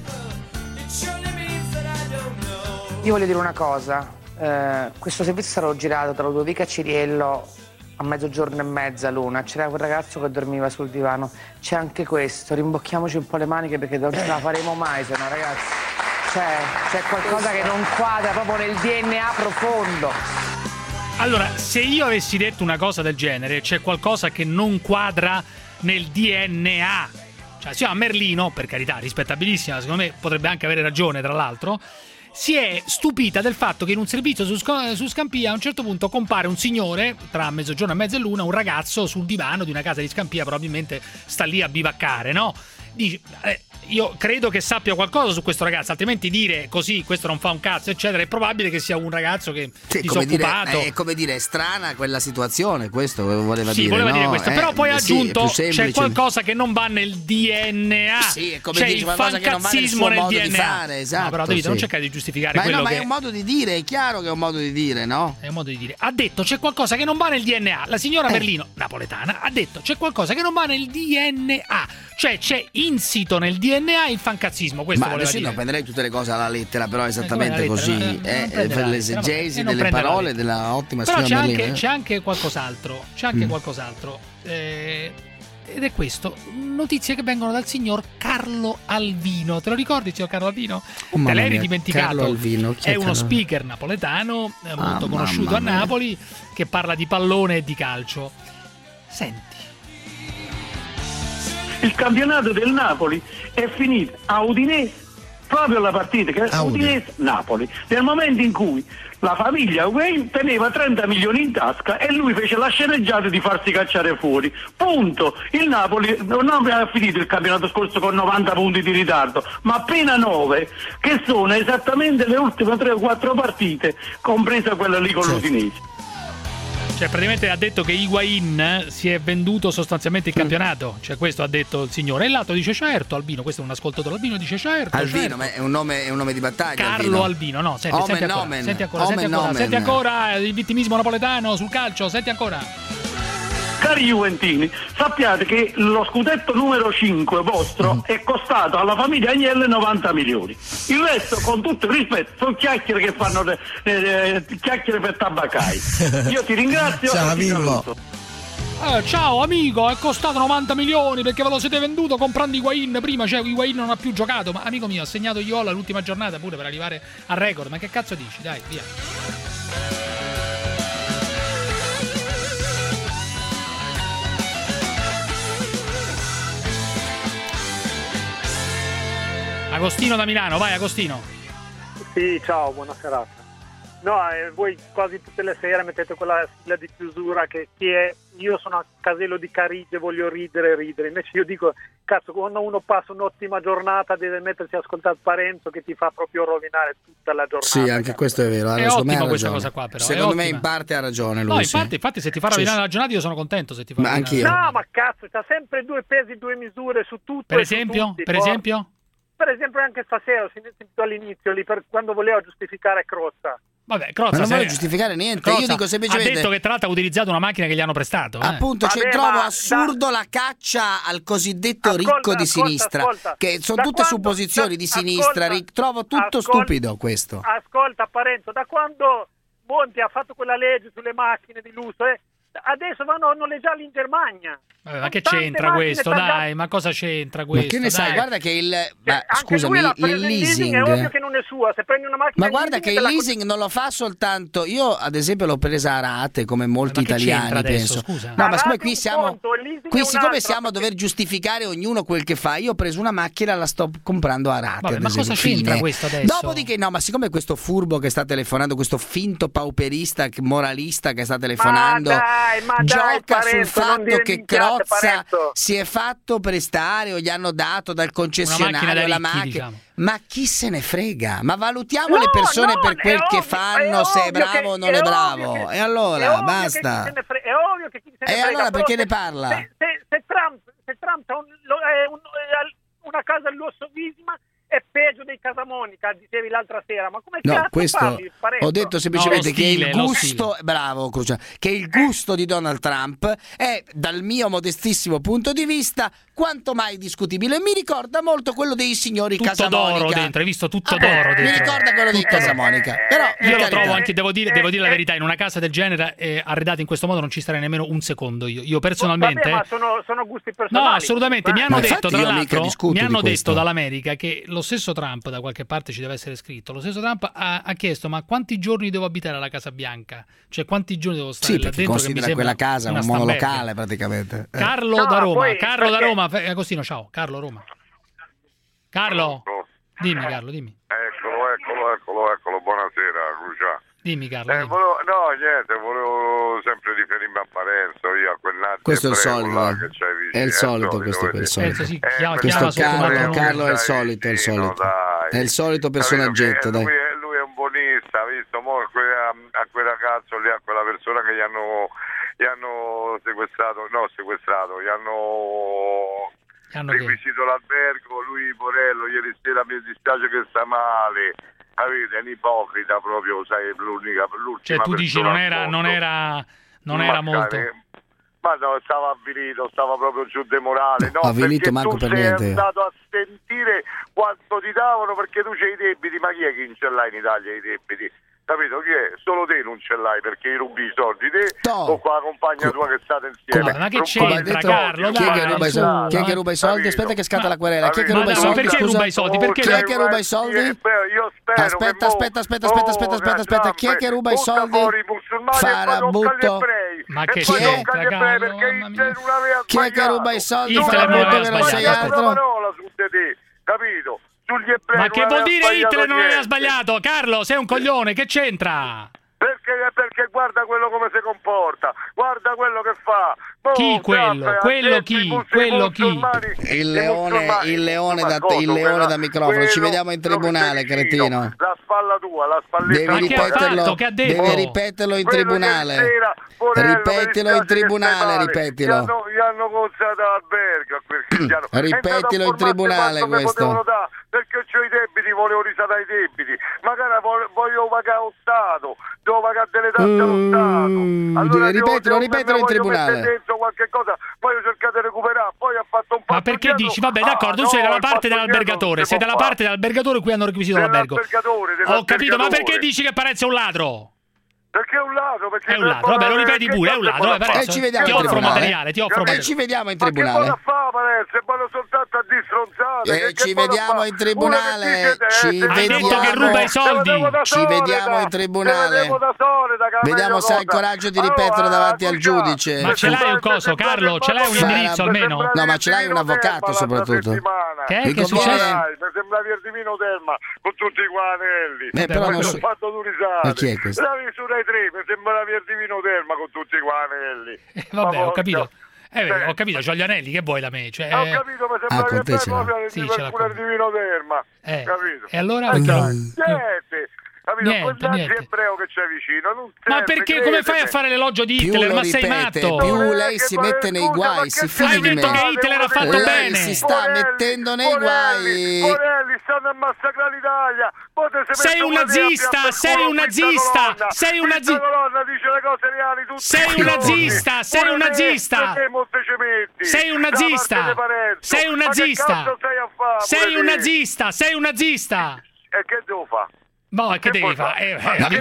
Io voglio dire una cosa, questo servizio sarà girato tra Ludovica Ciriello a mezzogiorno e mezza l'una, c'era quel ragazzo che dormiva sul divano, c'è anche questo, rimbocchiamoci un po' le maniche perché non ce la faremo mai, se no ragazzi, c'è qualcosa che non quadra proprio nel DNA profondo. Allora, se io avessi detto una cosa del genere, c'è qualcosa che non quadra nel DNA, cioè la signora Merlino, per carità, rispettabilissima, secondo me potrebbe anche avere ragione tra l'altro, si è stupita del fatto che in un servizio su Scampia a un certo punto compare un signore tra mezzogiorno e mezza e l'una, un ragazzo sul divano di una casa di Scampia, probabilmente sta lì a bivaccare, no? Dice, io credo che sappia qualcosa su questo ragazzo, altrimenti dire così questo non fa un cazzo eccetera, è probabile che sia un ragazzo che disoccupato. È come dire, è strana quella situazione, questo voleva dire. Sì, voleva dire questo, però poi ha aggiunto c'è qualcosa che non va nel DNA. Sì, è come c'è dire, il qualcosa che non va nel suo modo DNA. Di fare, esatto. No, però Davide, non cercare di giustificare ma quello no, ma che è un modo di dire, è chiaro che è un modo di dire, no? È un modo di dire. Ha detto c'è qualcosa che non va nel DNA. La signora Merlino, napoletana, ha detto c'è qualcosa che non va nel DNA. Cioè c'è insito nel DNA il fancazzismo, questo ma voleva dire. Non prenderei tutte le cose alla lettera, però è esattamente così, per l'esegesi delle parole della ottima però signora Merlino. C'è anche qualcos'altro, ed è questo, notizie che vengono dal signor Carlo Alvino. Te lo ricordi, signor Carlo Alvino? Te l'hai dimenticato? Carlo Alvino, è uno speaker napoletano molto conosciuto a Napoli, che parla di pallone e di calcio. Senti. Il campionato del Napoli è finito a Udinese, proprio la partita che è Udinese-Napoli, nel momento in cui la famiglia Wayne teneva 30 milioni in tasca e lui fece la sceneggiata di farsi cacciare fuori. Punto. Il Napoli non aveva finito il campionato scorso con 90 punti di ritardo, ma appena 9, che sono esattamente le ultime 3 o 4 partite, compresa quella lì con l'Udinese. Cioè praticamente ha detto che Higuain si è venduto sostanzialmente il campionato, cioè questo ha detto il signore, e l'altro dice certo, Albino, questo è un ascoltatore, Albino dice certo. Albino, certo. ma è un nome di battaglia. Carlo Albino, no, senti ancora, il vittimismo napoletano sul calcio, senti ancora. Cari juventini, sappiate che lo scudetto numero 5 vostro è costato alla famiglia Agnelli 90 milioni. Il resto, con tutto il rispetto, sono chiacchiere che fanno chiacchiere per tabaccai. Io ti ringrazio. Ciao, Mimmo. Ciao amico, è costato 90 milioni perché ve lo siete venduto comprando Higuain prima, cioè Higuain non ha più giocato, ma amico mio ha segnato gol all'ultima giornata pure per arrivare al record, ma che cazzo dici? Dai, via. Agostino da Milano, vai Agostino. Sì, ciao, buona serata. No, voi quasi tutte le sere mettete quella sigla di chiusura che è io sono a Casello di Carige, voglio ridere, invece io dico, cazzo, quando uno passa un'ottima giornata deve mettersi a ascoltare Parenzo che ti fa proprio rovinare tutta la giornata. Sì, anche questo è vero. È ottima questa cosa qua, però. Secondo me in parte ha ragione lui. No, infatti se ti fa rovinare la giornata io sono contento se ti fa rovinare. Anch'io. No, ma cazzo, c'ha sempre due pesi, due misure su tutto. Per esempio? Per esempio anche stasera ho sentito all'inizio lì quando voleva giustificare Crozza. Vabbè, Crozza, ma non vuole giustificare niente. Crozza, io dico semplicemente ha detto che tra l'altro ha utilizzato una macchina che gli hanno prestato. Appunto, trovo assurdo la caccia al cosiddetto ricco di sinistra, che sono tutte supposizioni di sinistra. Trovo tutto stupido questo. Ascolta Parenzo, da quando Monti ha fatto quella legge sulle macchine di lusso, adesso vanno a noleggiarli in Germania. Ma che c'entra questo? Dai, ma cosa c'entra questo? Ma che ne sai? Guarda che il leasing è ovvio che non è sua. Se prendi una macchina, ma guarda che il leasing non lo fa soltanto. Io, ad esempio, l'ho presa a rate come molti italiani, penso. Scusa. No, ma siccome qui siamo a dover giustificare ognuno quel che fa, io ho preso una macchina e la sto comprando a rate. Ma cosa c'entra questo adesso? Dopodiché, no, ma siccome questo furbo che sta telefonando, questo finto pauperista, moralista che sta telefonando, gioca sul fatto che Crozza si è fatto prestare o gli hanno dato dal concessionario la macchina, diciamo. Ma chi se ne frega? Ma valutiamo le persone per quel che fanno, se è bravo o non è bravo. E allora basta. È ovvio che chi se ne frega. E allora perché ne parla? Se Trump è una casa lussosissima è peggio dei Casamonica, dicevi l'altra sera, ma come cazzo questo parli? Ho detto semplicemente che il gusto, bravo Crucia, che il gusto di Donald Trump è, dal mio modestissimo punto di vista, quanto mai discutibile. Mi ricorda molto quello dei signori tutto Casamonica. D'oro dentro, hai visto tutto d'oro dentro. Mi ricorda quello dei Casamonica. Però io lo trovo anche, devo dire la verità, in una casa del genere arredata in questo modo non ci starei nemmeno un secondo io personalmente. Vabbè, ma sono gusti personali. No, assolutamente. Mi hanno detto, tra l'altro, detto dall'America che lo stesso Trump, da qualche parte ci deve essere scritto, lo stesso Trump ha chiesto ma quanti giorni devo abitare alla Casa Bianca? Cioè quanti giorni devo stare là dentro? Sì, perché considera quella casa un monolocale praticamente. Carlo da Roma, Agostino, ciao. Carlo, Roma. Carlo, dimmi. Eccolo, buonasera, Lucia. Dimmi Carlo. Volevo sempre riferirmi a Parenzo, io a quell'altro. Questo è il solito, è il solito, questo è il solito. Carlo è il solito, è il solito personaggetto, dai. Lui è un buonista, visto? A quel ragazzo lì, a quella persona che gli hanno sequestrato, gli hanno requisito l'albergo, lui Porello ieri sera mi dispiace che sta male. Avete, è un ipocrita proprio, sai, l'ultima. Cioè tu dici non era molto. Ma no, stava avvilito, stava proprio giù de morale. No, avvilito manco per niente. Sei andato a sentire quanto ti davano perché tu c'hai i debiti, ma chi è che non ce l'ha in Italia i debiti? Capito chi è? Solo te non ce l'hai perché rubi i soldi te o con la compagna tua che state insieme. Ma che c'entra Carlo? Chi è che ruba i soldi? Aspetta che scatta la querela. Chi è che ruba i soldi? Perché ruba i soldi? Chi è che ruba i soldi? Io spero Aspetta. Chi è che ruba i soldi? Farabutto. Ma che c'entra Carlo? Chi è che ruba i soldi? Farabutto che non sei altro. Capito? Ma che vuol dire Hitler non aveva sbagliato? Carlo, sei un coglione, che c'entra? Perché guarda quello come si comporta, guarda quello che fa. Chi quello? Quello chi? Il leone da microfono. Ci vediamo in tribunale, cretino. La spalla tua, la spalletta. Devi ripeterlo in tribunale. Ripetilo in tribunale, ripetilo. Gli hanno consigliato l'albergo a quel cristiano. Ripetilo in tribunale questo. Perché c'ho i debiti, volevo risalare i debiti. Magari voglio pagare lo Stato, devo pagare delle tasse allo Stato. Allora ripetilo in tribunale. qualche cosa, poi ho cercato di recuperare, poi ha fatto un po'. Ma perché dici? Vabbè, d'accordo, tu sei dalla parte dell'albergatore, sei dalla parte dell'albergatore qui hanno requisito l'albergo. Ho capito, ma perché dici che Parenzo è un ladro? Perché è un ladro? Perché è un ladro, vabbè, lo ripeti pure, è un ladro. Ti offro materiale, ti offro materiale. Ci vediamo in tribunale. Ma che fa, Parenzo? È buono soltanto a distronzate. Ci vediamo in tribunale. Hai detto che ruba i soldi. Ci vediamo in tribunale. Vediamo se hai il coraggio di ripetere davanti al giudice. Ma ce l'hai un coso, Carlo? Ce l'hai un indirizzo almeno? No, ma ce l'hai un avvocato soprattutto. Che è che succede? Mi sembra Vierdimino Telma con tutti i guanelli. Però non so. Fatto tu risate. Ma chi è questo? Su Rai 3 mi sembra Vierdimino Telma con tutti i guanelli. Vabbè, ho capito. Ho capito, c'ho gli anelli, che vuoi da me? Cioè, ho capito, mi sembra che è proprio il divino Terma. Capito? E allora? Niente. Niente. ebreo che c'è vicino. Ma perché come fai a fare l'elogio di Hitler? Ma sei matto? Più lei si mette nei guai, si fidi di me. Hai detto che Hitler ha fatto bene. Si sta mettendo nei guai. Morelli stanno a massacrare l'Italia. Sei un nazista, sei un nazista, sei un nazista. Dice le cose reali tutti. Sei un nazista, sei un nazista. Sei un nazista. Sei un nazista. Sei un nazista, sei un nazista. E che devo fare? No, che devi fare?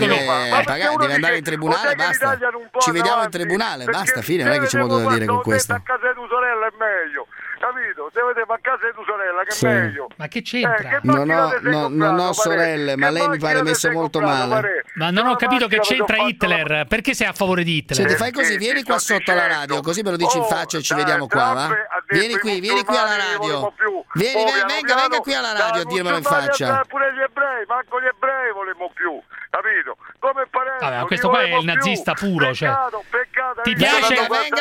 Devi andare in tribunale, basta. Ci vediamo in tribunale, basta, fine, non è che c'è molto da dire con questo. A casa di tua sorella è meglio, capito? Se vedete a casa di tua sorella che è meglio. Ma che c'entra? Non ho sorelle, ma lei mi pare messo molto male. Ma non ho capito che c'entra Hitler. Perché sei a favore di Hitler? Senti, fai così, vieni qua sotto alla radio, così me lo dici in faccia e ci vediamo qua, va? Vieni qui alla radio. Venga qui alla radio a dirmelo in faccia. Pure gli ebrei, manco gli ebrei volemmo più, capito? Come Parenzo. Vabbè, questo qua è il nazista puro, cioè. Peccato. Ti piace?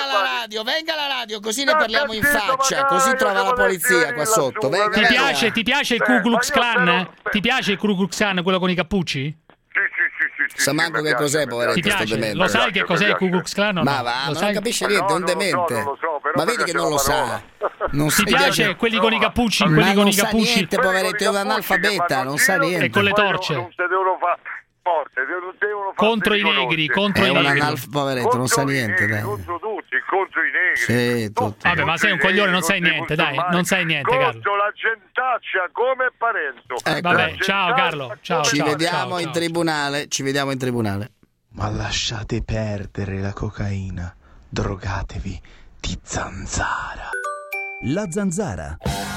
Venga alla radio, così ne parliamo in faccia, così trova la polizia qua sotto. Ti piace il Ku Klux Klan? Ti piace il Ku Klux Klan, quello con i cappucci? Sì. Sa manco che cos'è, poveretto. Ti piace? Lo sai che cos'è il Ku Klux Klan? Ma va, non capisce niente, è un demente. Ma vedi che non lo sa. Ti piace quelli con i cappucci? Quelli con i cappucci? Non sa niente, poveretto, è un analfabeta, non sa niente. E con le torce. Non si devono fare forte, devono contro i negri, contro i negri. Poveretto, non sa niente, dai. Contro tutti, contro i negri. Sì, tutti. Vabbè, ma sei un coglione, non sai niente, dai, non sai niente, Carlo. Contro la gentaccia come Parenzo. Vabbè, ciao Carlo, ciao. Ci vediamo in tribunale. Ma lasciate perdere la cocaina, drogatevi di zanzara. La zanzara.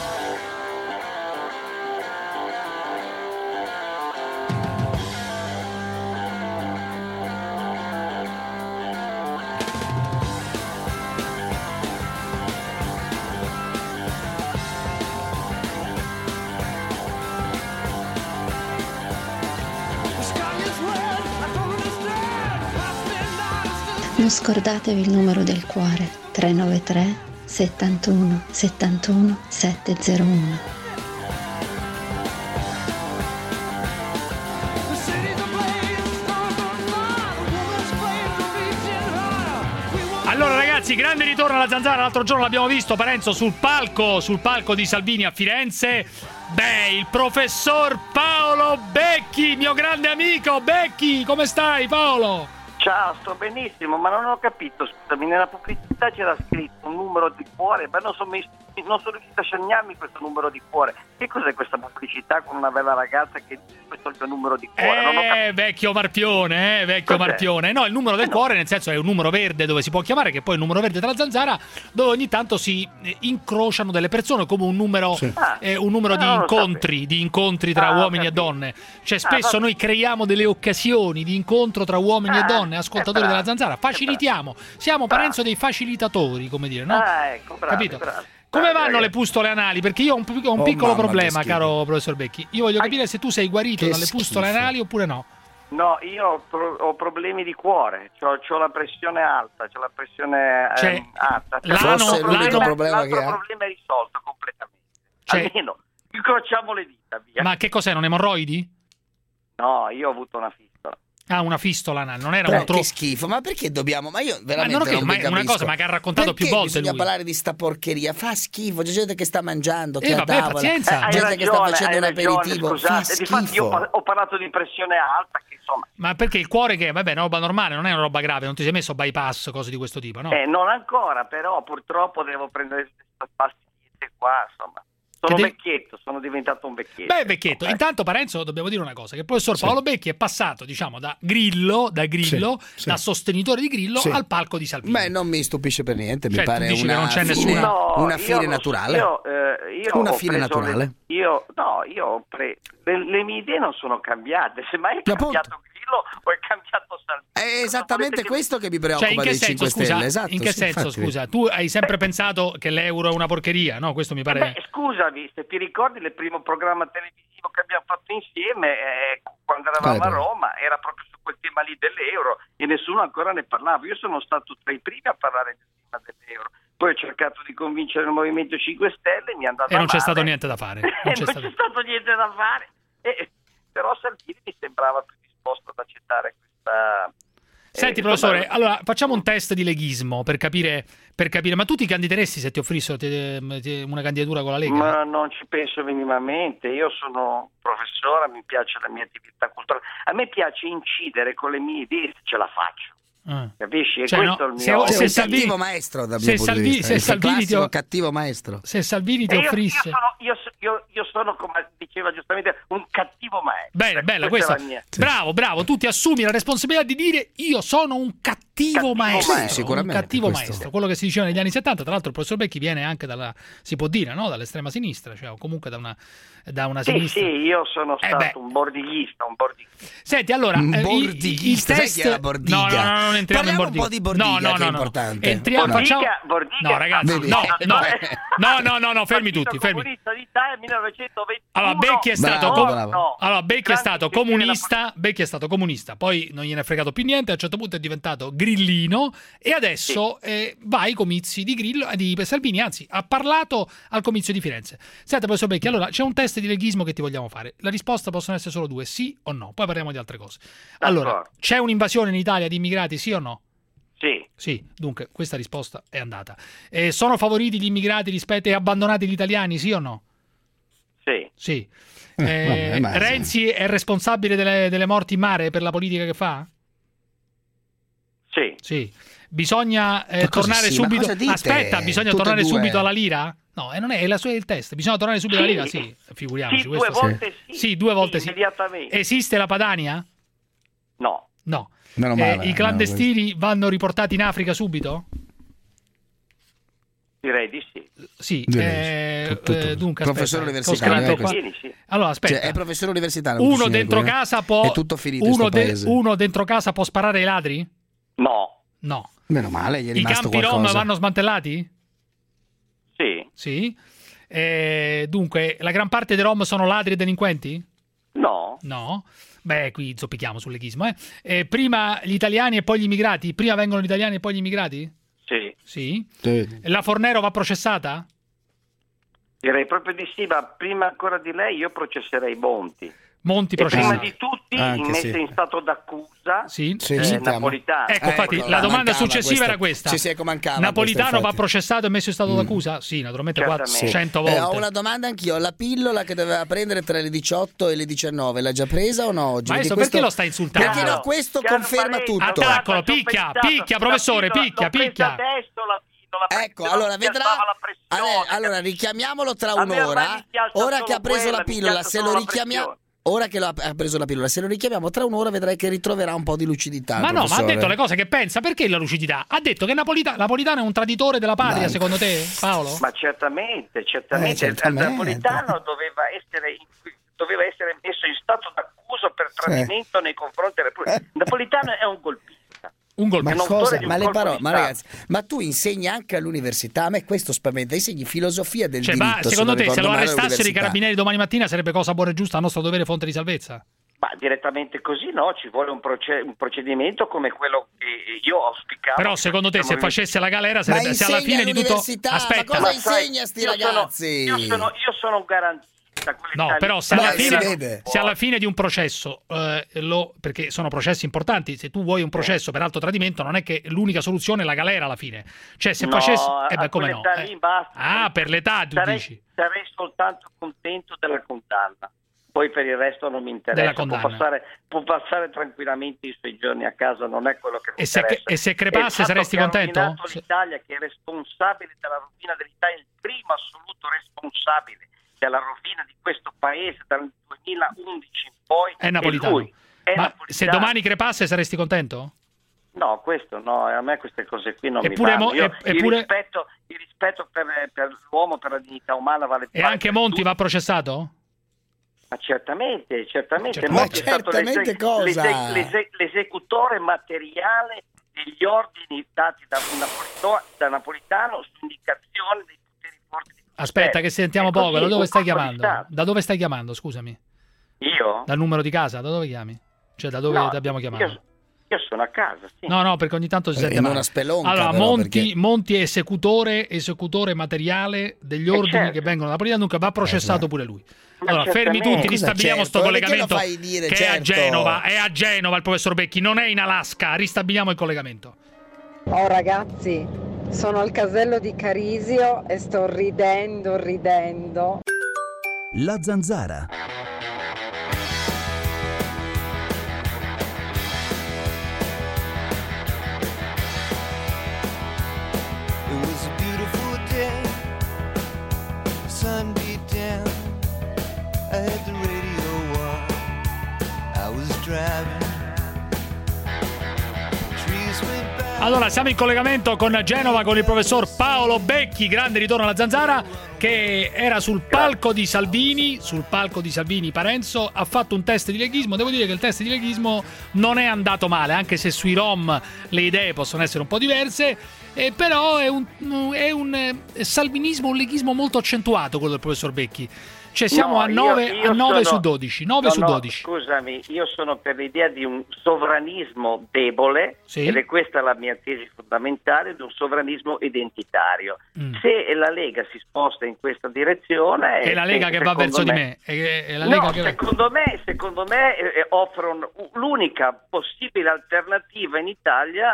Non scordatevi il numero del cuore 393 71 71 701. Allora ragazzi, grande ritorno alla zanzara. L'altro giorno l'abbiamo visto, Parenzo, sul palco di Salvini a Firenze. Beh, il professor Paolo Becchi, mio grande amico. Becchi, come stai, Paolo? Ciao, sto benissimo, ma non ho capito, scusami, nella pubblicità c'era scritto un numero di cuore, ma non sono riuscito a scegliarmi questo numero di cuore. Che cos'è questa pubblicità con una bella ragazza che dice questo è il tuo numero di cuore? Vecchio Marpione, Marpione. No, il numero del cuore, nel senso è un numero verde dove si può chiamare, che poi è il numero verde della zanzara, dove ogni tanto si incrociano delle persone come un numero, un numero di incontri tra uomini e donne. Cioè spesso noi creiamo delle occasioni di incontro tra uomini e donne, ascoltatori della zanzara, facilitiamo. Siamo Parenzo dei facilitatori, come dire, no? Ecco, bravi, capito? Bravi. Come vanno le pustole anali? Perché io ho un piccolo problema, caro professor Becchi. Io voglio capire se tu sei guarito dalle pustole anali oppure no. No, io ho problemi di cuore, c'ho la pressione alta, c'ho la pressione alta. L'altro problema è risolto completamente. Almeno incrociamo le dita, via. Ma che cos'è? Non emorroidi? No, io ho avuto una fistola. Una fistola anale, non era Però un tronco. Che schifo, ma perché dobbiamo? Ma io veramente non non è una cosa che ha raccontato perché più volte bisogna lui. parlare di sta porcheria, fa schifo, c'è gente che sta mangiando, che vabbè, a tavola, pazienza. gente che sta facendo un aperitivo, scusate, fa difatti io schifo. ho parlato di pressione alta, che insomma... Ma perché il cuore che, vabbè, è una roba normale, non è una roba grave, non ti sei messo bypass, cose di questo tipo, no? Non ancora, però purtroppo devo prendere queste pastiglie qua, insomma. Sono vecchietto, sono diventato un vecchietto. Beh, vecchietto. Intanto, Parenzo, dobbiamo dire una cosa, che il professor Paolo Becchi è passato, diciamo, da Grillo, da sostenitore di Grillo, al palco di Salvini. Beh, non mi stupisce per niente, mi Cioè, pare tu dici che una non c'è fine, nessuna... una fine naturale. Una fine naturale. Le mie idee non sono cambiate, semmai è cambiato Grillo o è cambiato Salvini. È esattamente questo che mi preoccupa dei 5 Stelle. Esatto, in che senso, infatti. scusa? Tu hai sempre pensato che l'euro è una porcheria, no? Questo mi pare... Beh, scusami, se ti ricordi il primo programma televisivo che abbiamo fatto insieme quando eravamo a Roma, era proprio su quel tema lì dell'euro e nessuno ancora ne parlava. Io sono stato tra i primi a parlare del tema dell'euro. Poi ho cercato di convincere il Movimento 5 Stelle, mi è andato e non c'è stato niente da fare. Non c'è stato niente da fare. Però Salvini mi sembrava più disposto ad accettare questa... Senti, professore, allora facciamo un test di leghismo per capire, ma tu ti candideresti se ti offrissero una candidatura con la Lega? Ma non ci penso minimamente, io sono professore, mi piace la mia attività culturale, a me piace incidere con le mie idee se ce la faccio. Capisci? Cioè, questo è il mio... Se Salvini, cattivo maestro dal mio punto di vista. Se Salvini ti cattivo maestro. Se Salvini ti offrisse... Io sono, come diceva giustamente, un cattivo maestro. Bella questa. Bravo, tu ti assumi la responsabilità di dire io sono un cattivo maestro. Sì, sicuramente. Un cattivo maestro. Quello che si diceva negli anni 70, tra l'altro il professor Becchi viene anche si può dire, no? Dall'estrema sinistra, cioè comunque da una sinistra. Sì, io sono stato un bordighista. Senti, allora, il test... Era Bordiga. No, non entriamo in Bordiga. Un po' di Bordiga, che è importante. Entriamo, Bordiga. No, ragazzi, no, fermi tutti, fermi. Comunista d'Italia 1921. Allora, Becchi è stato bravo. Allora, Becchi è stato comunista, poi non gliene è fregato più niente, a un certo punto è diventato grillino e adesso va ai comizi di Salvini, anzi, ha parlato al comizio di Firenze. Senta, professor Becchi, allora c'è un test di leghismo che ti vogliamo fare. La risposta possono essere solo due, sì o no. Poi parliamo di altre cose. Allora, c'è un'invasione in Italia di immigrati, sì o no? Sì, dunque questa risposta è andata. Sono favoriti gli immigrati rispetto e abbandonati gli italiani, sì o no? Sì. Renzi è responsabile delle morti in mare per la politica che fa? Sì. Bisogna tornare subito. Aspetta, bisogna tornare subito alla lira? No, non è il test. Bisogna tornare subito alla lira? Sì, figuriamoci. Sì, due volte sì, due volte sì. Immediatamente. Esiste la Padania? No. Meno male, I clandestini vanno riportati in Africa subito? Direi di sì. Sì, dunque professore universitario. Allora, aspetta. Cioè, è professore universitario. Uno dentro casa può... È tutto finito in sto paese. Uno dentro casa può sparare ai ladri? No. Meno male, gli è I rimasto campi qualcosa. Rom vanno smantellati? Sì. Dunque, la gran parte dei Rom sono ladri e delinquenti? No. Beh, qui zoppichiamo sul leghismo. Prima gli italiani e poi gli immigrati? Prima vengono gli italiani e poi gli immigrati? Sì. La Fornero va processata? Direi proprio di sì, ma prima ancora di lei io processerei Monti processato. Prima di tutti messe in stato d'accusa Napolitano. Ecco, infatti, la domanda successiva era questa. Mancava Napolitano va processato e messo in stato d'accusa? Sì, naturalmente 100 volte. Ho una domanda anch'io. La pillola che doveva prendere tra le 18 e le 19 l'ha già presa o no oggi? Ma perché lo stai insultando? Perché questo conferma tutto. Attaccalo, picchia, professore, picchia. Ecco, allora vedrà. Allora richiamiamolo tra un'ora. Ora che ha preso la pillola, se lo richiamiamo. Ora che ha preso la pillola, se lo richiamiamo tra un'ora vedrai che ritroverà un po' di lucidità. Ma no, ma ha detto le cose che pensa. Perché la lucidità? Ha detto che Napolitano è un traditore della patria, secondo te, Paolo? Ma certamente. Napolitano doveva essere messo in stato d'accusa per tradimento nei confronti della Repubblica. Napolitano è un golpista. Ma ragazzi, ma tu insegni anche all'università? A me questo spaventa. Insegni filosofia del diritto. Secondo te, se lo arrestassero i carabinieri domani mattina sarebbe cosa buona e giusta, a nostro dovere fonte di salvezza? Ma direttamente così no, ci vuole un procedimento come quello che io auspicavo. Però secondo te se facesse la galera sarebbe, se alla fine di tutto... Aspetta, ma cosa insegna a sti ragazzi? Io sono un garantista. vista. No, però se alla fine di un processo, perché sono processi importanti, se tu vuoi un processo per alto tradimento, non è che l'unica soluzione è la galera alla fine. Cioè, se facessi... come no? Lì basta. Per l'età, tu dici? Sarei soltanto contento della condanna. Poi per il resto non mi interessa, può passare tranquillamente i suoi giorni a casa, non è quello che mi interessa. E se crepasse saresti contento? L'Italia, che è responsabile della rovina dell'Italia, il primo assoluto responsabile della rovina di questo paese dal 2011 in poi è napolitano. Napolitano. Se domani crepasse saresti contento? No, questo no, a me queste cose qui non mi vanno. Il rispetto per l'uomo, per la dignità umana vale. E anche Monti va processato? Ma certamente. Ma certamente cosa? L'esecutore materiale degli ordini dati da Napolitano su indicazione dei poteri forti di Aspetta che sentiamo poco, da dove stai chiamando? Da dove stai chiamando, scusami? Io? Dal numero di casa, da dove chiami? Cioè da dove ti abbiamo chiamato? Io sono a casa, sì. No, perché ogni tanto si sente male. Una spelonca, allora, però, Monti è esecutore materiale degli ordini che vengono da Napolitano, dunque va processato pure lui. Allora, fermi tutti, ristabiliamo sto collegamento che è a Genova, il professor Becchi, non è in Alaska, ristabiliamo il collegamento. Oh ragazzi, sono al casello di Carisio e sto ridendo. La Zanzara. Sun beat down, I had the radio on, I was driving. Allora, siamo in collegamento con Genova con il professor Paolo Becchi, grande ritorno alla Zanzara, che era sul palco di Salvini, Parenzo, ha fatto un test di leghismo. Devo dire che il test di leghismo non è andato male, anche se sui Rom le idee possono essere un po' diverse, però è un salvinismo, un leghismo molto accentuato quello del professor Becchi. Cioè siamo a 9 su 12. 9 su 12. Scusami, io sono per l'idea di un sovranismo debole, ed è questa la mia tesi fondamentale, di un sovranismo identitario. Se la Lega si sposta in questa direzione... È la Lega che va verso di me. Secondo me offrono l'unica possibile alternativa in Italia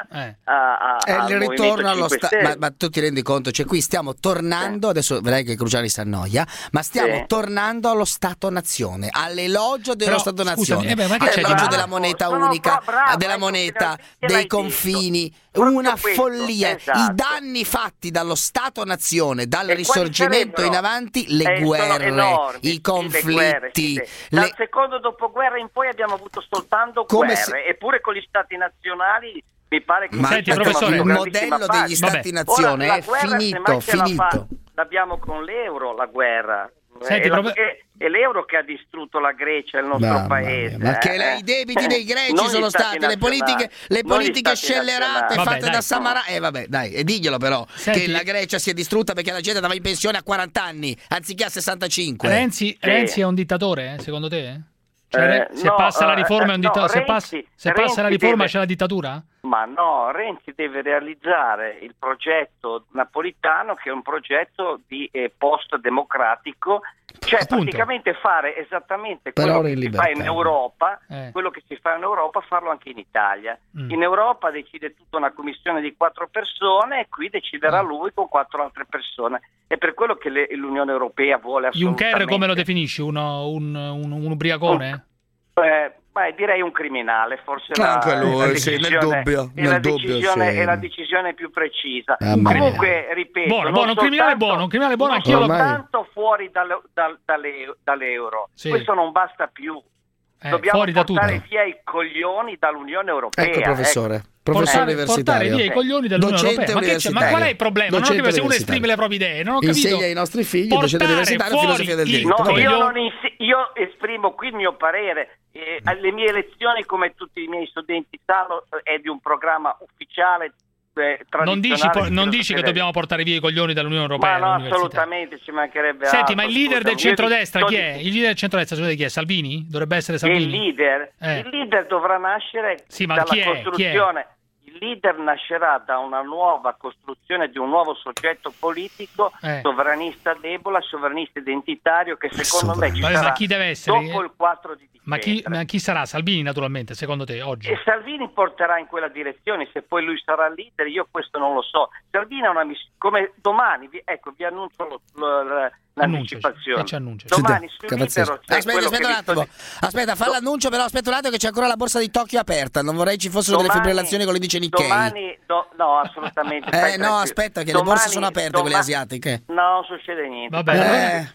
al il ritorno allo Stato. Ma tu ti rendi conto? Cioè qui stiamo tornando, adesso vedrai che Cruciani si annoia, ma stiamo tornando allo Stato-nazione, all'elogio dello Stato-nazione, all'elogio della moneta unica, della moneta, dei confini, una follia. I danni fatti dallo Stato-nazione, dal Risorgimento in avanti, le guerre, i conflitti. Dal secondo dopoguerra in poi abbiamo avuto soltanto guerre, eppure con gli Stati nazionali mi pare che il modello degli Stati-nazione è finito. L'abbiamo con l'euro, la guerra. È l'euro che ha distrutto la Grecia, il nostro paese. Ma che i debiti dei greci sono stati le politiche scellerate fatte da Samarà. E diglielo però, che la Grecia si è distrutta perché la gente andava in pensione a 40 anni anziché a 65. Renzi è un dittatore, secondo te? Cioè, se passa la riforma è un dittatore? Se passa la riforma c'è la dittatura? Ma no, Renzi deve realizzare il progetto napolitano, che è un progetto di post-democratico, cioè praticamente fare esattamente quello che si fa in Europa, quello che si fa in Europa, farlo anche in Italia. In Europa decide tutta una commissione di 4 persone e qui deciderà lui con 4 altre persone. È per quello che l'Unione Europea vuole assolutamente... Juncker come lo definisci? Un ubriacone? Direi un criminale, forse nel dubbio, è la decisione più precisa. Comunque, ripeto, un criminale buono, anch'io soltanto fuori dall'euro. Questo non basta più. Dobbiamo portare via i coglioni dall'Unione Europea. Ecco, professore universitario. Portare via i coglioni dall'Unione Europea. Ma qual è il problema? Non ho capito, se uno esprime le proprie idee, non ho capito. Insegna ai nostri figli, docente universitario, filosofia del diritto. Io esprimo qui il mio parere. Le mie elezioni, come tutti i miei studenti sanno, è di un programma ufficiale. Non dici che dobbiamo portare via i coglioni dall'Unione Europea? Ma no, assolutamente, ci mancherebbe altro. Senti, ma il leader del centrodestra chi è? Il leader del centrodestra chi è? Salvini? Dovrebbe essere Salvini? Il leader dovrà nascere dalla costruzione. Il leader nascerà da una nuova costruzione di un nuovo soggetto politico, sovranista debole, sovranista identitario, che secondo me ci sarà chi deve essere? Dopo il 4 di dicembre. Ma chi sarà? Salvini, naturalmente, secondo te, oggi? E Salvini porterà in quella direzione, se poi lui sarà leader, io questo non lo so. Salvini ha una missione, come domani, ecco, vi annuncio l'anticipazione. Domani su Libero c'è aspetta un attimo. Aspetta, fa l'annuncio, però aspetta un attimo che c'è ancora la borsa di Tokyo aperta. Non vorrei ci fossero delle fibrillazioni, come dice Nikkei. No, assolutamente. Aspetta, che le borse sono aperte, quelle asiatiche. No, non succede niente. Vabbè.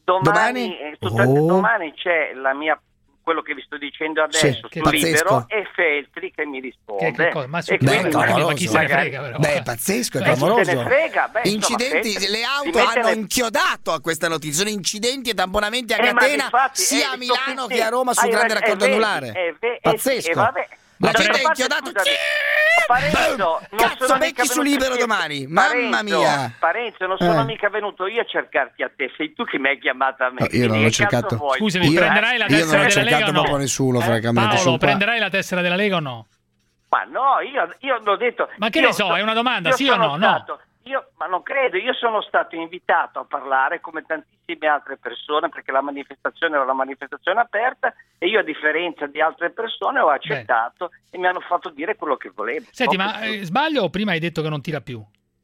Domani c'è la mia, quello che vi sto dicendo adesso su Libero, e Feltri che mi risponde. Ma chi se ne frega, però. Beh, pazzesco, è clamoroso. Se ne frega, incidenti, insomma, le auto hanno inchiodato a questa notizia. Sono incidenti e tamponamenti a catena sia a Milano che a Roma sul grande raccordo anulare. Pazzesco. La gente è inchiodato. Cazzo, becchi su Libero domani. Mamma mia. Parenzo, non sono mica venuto io a cercarti a te, sei tu che mi hai chiamato a me. No, io non l'ho cercato. Scusami, prenderai la tessera della Lega o no? Proprio nessuno, francamente. Paolo, prenderai la tessera della Lega o no? Ma no, io l'ho detto. Ma che ne so, è una domanda, sì o no? No. Ma non credo, io sono stato invitato a parlare come tantissime altre persone, perché la manifestazione era una manifestazione aperta, e io, a differenza di altre persone, ho accettato e mi hanno fatto dire quello che volevo. Senti, ma sbaglio o prima hai detto che non tira più?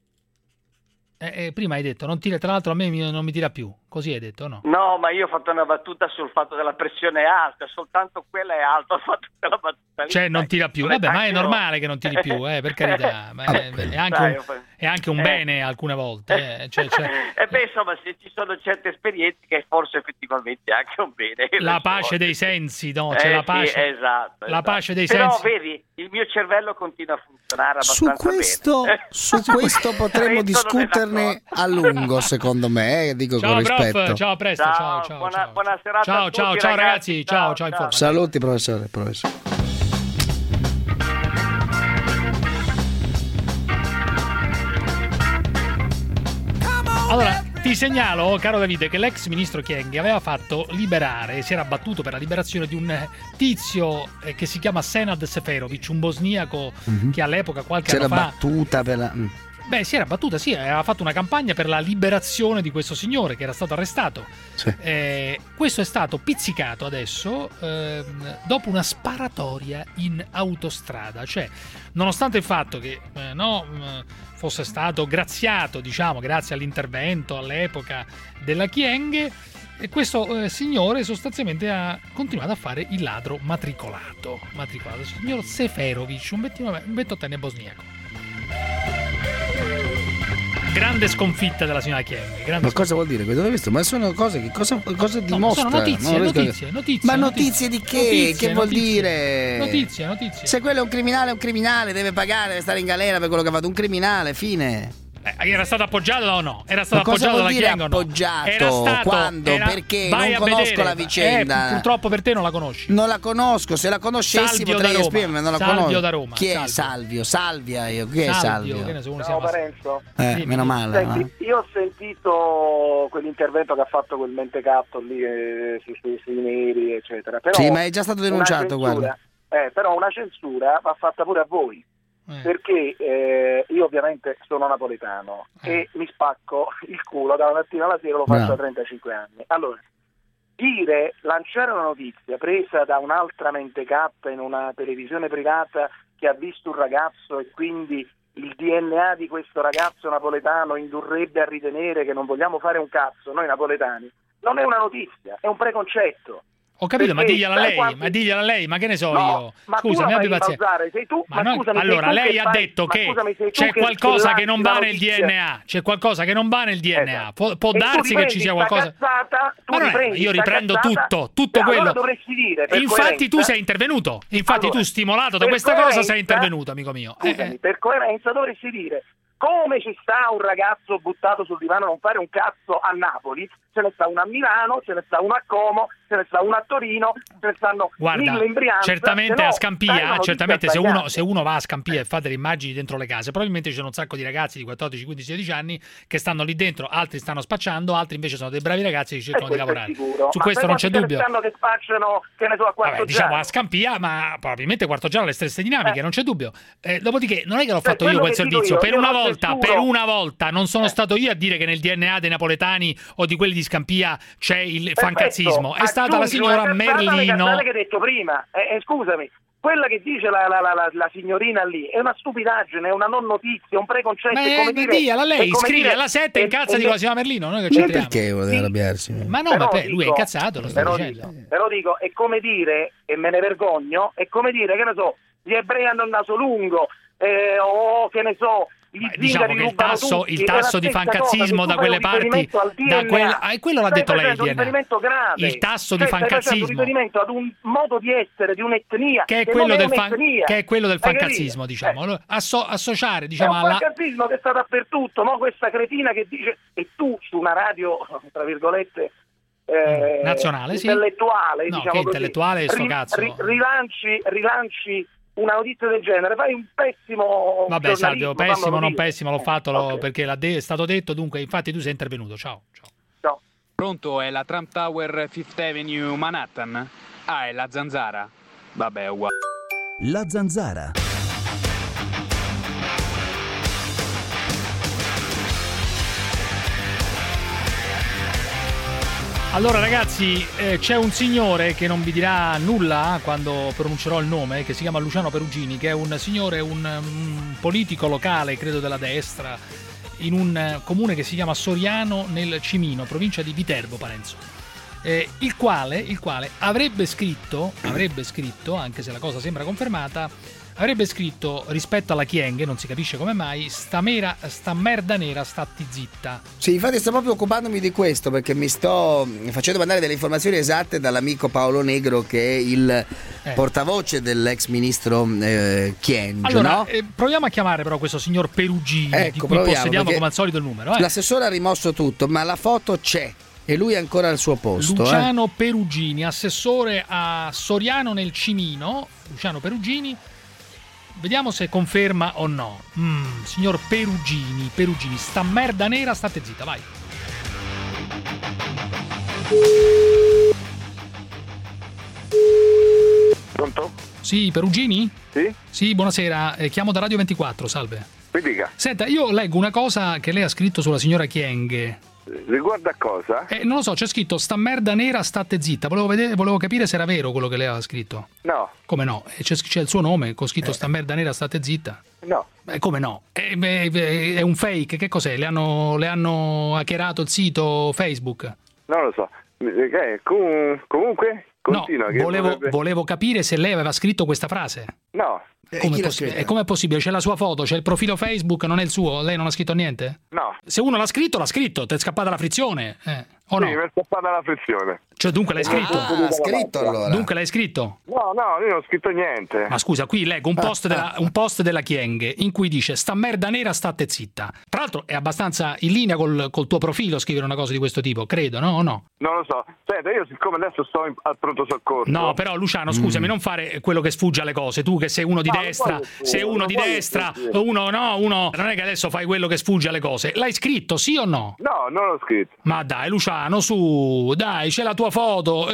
Prima hai detto non tira, tra l'altro a me non mi tira più, così hai detto, no? No, ma io ho fatto una battuta sul fatto della pressione alta, soltanto quella è alta, ho fatto quella battuta lì. Cioè non tira più, vabbè, ma è normale che non tiri più, per carità, ma è anche un bene alcune volte. Insomma, se ci sono certe esperienze che forse effettivamente è anche un bene. La pace dei sensi, no? C'è la pace, sì, esatto. La pace dei Però, sensi. vedi, il mio cervello continua a funzionare abbastanza bene. Su questo potremmo discuterne a lungo, secondo me, dico con rispetto. Prof, ciao, a presto, ciao. Buona serata a tutti, ciao ragazzi, ciao. Saluti, professore. Allora, ti segnalo, caro Davide, che l'ex ministro Kyenge aveva fatto liberare, si era battuto per la liberazione di un tizio che si chiama Senad Seferovic, un bosniaco che all'epoca, qualche anno fa... C'era battuta per la... Beh, si era battuta, sì, aveva fatto una campagna per la liberazione di questo signore che era stato arrestato. Sì. Questo è stato pizzicato adesso dopo una sparatoria in autostrada. Cioè, nonostante il fatto che fosse stato graziato, diciamo, grazie all'intervento all'epoca della Kyenge, questo signore sostanzialmente ha continuato a fare il ladro matricolato. Il signor Seferovic, un 28enne bosniaco. Grande sconfitta della signora Kyenge. Ma cosa vuol dire? Dove hai visto? Ma sono cose che cosa dimostra? Sono notizie. Ma notizie di che? Che vuol dire? Notizie. Se quello è un criminale, deve pagare, deve stare in galera per quello che ha fatto. Un criminale, fine. Era stato appoggiato o no? Era stato appoggiato dalla Kyenge o no? Appoggiato? Quando? Perché? Non conosco la vicenda. Purtroppo per te non la conosci. Non la conosco, se la conoscessi potrei esprimermi, non la conosco. Salvio da Roma. Chi è Salvio? Salvia io. Chi è Salvio? Ciao Parenzo. Meno male. Senti, io ho sentito quell'intervento che ha fatto quel mentecatto lì sui neri, eccetera. Però sì, ma è già stato denunciato, guarda. Però una censura va fatta pure a voi. Perché io ovviamente sono napoletano e mi spacco il culo dalla mattina alla sera, lo faccio da 35 anni. Allora, lanciare una notizia presa da un'altra mentecatta in una televisione privata che ha visto un ragazzo e quindi il DNA di questo ragazzo napoletano indurrebbe a ritenere che non vogliamo fare un cazzo noi napoletani, non è una notizia, è un preconcetto. Ho capito, ma digliela lei, ma che ne so io? Scusami, abbi pazienza. Allora, lei ha detto che c'è qualcosa che non va nel DNA. C'è qualcosa che non va nel DNA. Può darsi che ci sia qualcosa. Ma io riprendo tutto quello. Infatti tu sei intervenuto. Infatti tu, stimolato da questa cosa, sei intervenuto, amico mio. Scusami, per coerenza dovresti dire: come ci sta un ragazzo buttato sul divano a non fare un cazzo a Napoli, ce ne sta una a Milano, ce ne sta una a Como, ce ne sta una a Torino, ce ne stanno 1000 in Brianza. Certamente a Scampia, certamente se uno va a Scampia e fa delle immagini dentro le case, probabilmente ci sono un sacco di ragazzi di 14, 15, 16 anni che stanno lì dentro, altri stanno spacciando, altri invece sono dei bravi ragazzi che cercano di lavorare. Su questo non c'è dubbio. Che spacciano, che ne so, a Quarto Giaro. Diciamo a Scampia, ma probabilmente Quarto Giaro le stesse dinamiche, non c'è dubbio. Dopodiché non è che l'ho fatto io quel servizio, per una volta non sono stato io a dire che nel DNA dei napoletani o di quelli di Scampia c'è il fancazzismo, è stata la signora Merlino. Che hai detto prima, scusami, quella che dice la signorina lì è una stupidaggine, è una non notizia, un preconcetto. Ma lei scrive alla 7 e incazza di la signora Merlino, noi che c'entriamo. Perché deve arrabbiarsi? Ma no, lui è incazzato, lo sto dicendo. Però dico, è come dire, e me ne vergogno, è come dire, che ne so, gli ebrei hanno il naso lungo, o che ne so, diciamo che il tasso di fancazzismo da quelle parti, quello l'ha detto lei, il tasso di fancazzismo, riferimento ad un modo di essere di un'etnia che è quello del fancazzismo, diciamo, associare, diciamo, al fancazzismo che sta dappertutto, no? Questa cretina che dice, e tu su una radio tra virgolette nazionale, intellettuale, no, diciamo che intellettuale sto cazzo, rilanci una notizia del genere, fai un pessimo. Vabbè, Salvio, pessimo, non pessimo, l'ho fatto perché è stato detto, dunque, infatti tu sei intervenuto. Ciao. Pronto, è la Trump Tower Fifth Avenue Manhattan? Ah, è la Zanzara? Vabbè, uguale. La Zanzara. Allora ragazzi, c'è un signore che non vi dirà nulla quando pronuncerò il nome, che si chiama Luciano Perugini, che è un signore, un politico locale, credo della destra, in un comune che si chiama Soriano nel Cimino, provincia di Viterbo, Parenzo, il quale avrebbe scritto, anche se la cosa sembra confermata, avrebbe scritto rispetto alla Chienghe, non si capisce come mai, sta merda nera, statti zitta. Sì, infatti sto proprio occupandomi di questo, perché mi sto facendo mandare delle informazioni esatte dall'amico Paolo Negro, che è il portavoce dell'ex ministro Kyenge. Allora, no? Proviamo a chiamare però questo signor Perugini, di cui possediamo come al solito il numero. L'assessore ha rimosso tutto, ma la foto c'è. E lui è ancora al suo posto. Luciano Perugini, assessore a Soriano nel Cimino. Luciano Perugini. Vediamo se conferma o no. Signor Perugini, sta merda nera, state zitta, vai. Pronto? Sì, Perugini? Sì? Sì, buonasera, chiamo da Radio 24, salve. Mi dica. Senta, io leggo una cosa che lei ha scritto sulla signora Kyenge. Riguarda a cosa? Non lo so, c'è scritto sta merda nera, state zitta. Volevo capire se era vero quello che lei aveva scritto. No. Come no? C'è il suo nome con scritto sta merda nera, state zitta. No. Come no? È un fake, che cos'è? Le hanno hackerato il sito Facebook? Non lo so. Comunque continua. No, volevo capire se lei aveva scritto questa frase. No. Com'è possibile? C'è la sua foto, c'è il profilo Facebook, non è il suo? Lei non ha scritto niente? No. Se uno l'ha scritto, ti è scappata la frizione. O no? Sì, mi è scappata la frizione. Cioè, dunque l'hai scritto? Scritto allora. Dunque l'hai scritto? No, io non ho scritto niente. Ma scusa, qui leggo un post della Kyenge in cui dice sta merda nera, state zitta. Tra l'altro è abbastanza in linea col tuo profilo scrivere una cosa di questo tipo, credo, no? O no? Non lo so. Senta, io siccome adesso sto al pronto soccorso. No, però Luciano, scusami, non fare quello che sfugge alle cose. Tu che sei uno di destra, uno non è che adesso fai quello che sfugge alle cose. L'hai scritto, sì o no? No, non l'ho scritto. Ma dai, Luciano, su, dai, c'è la tua foto,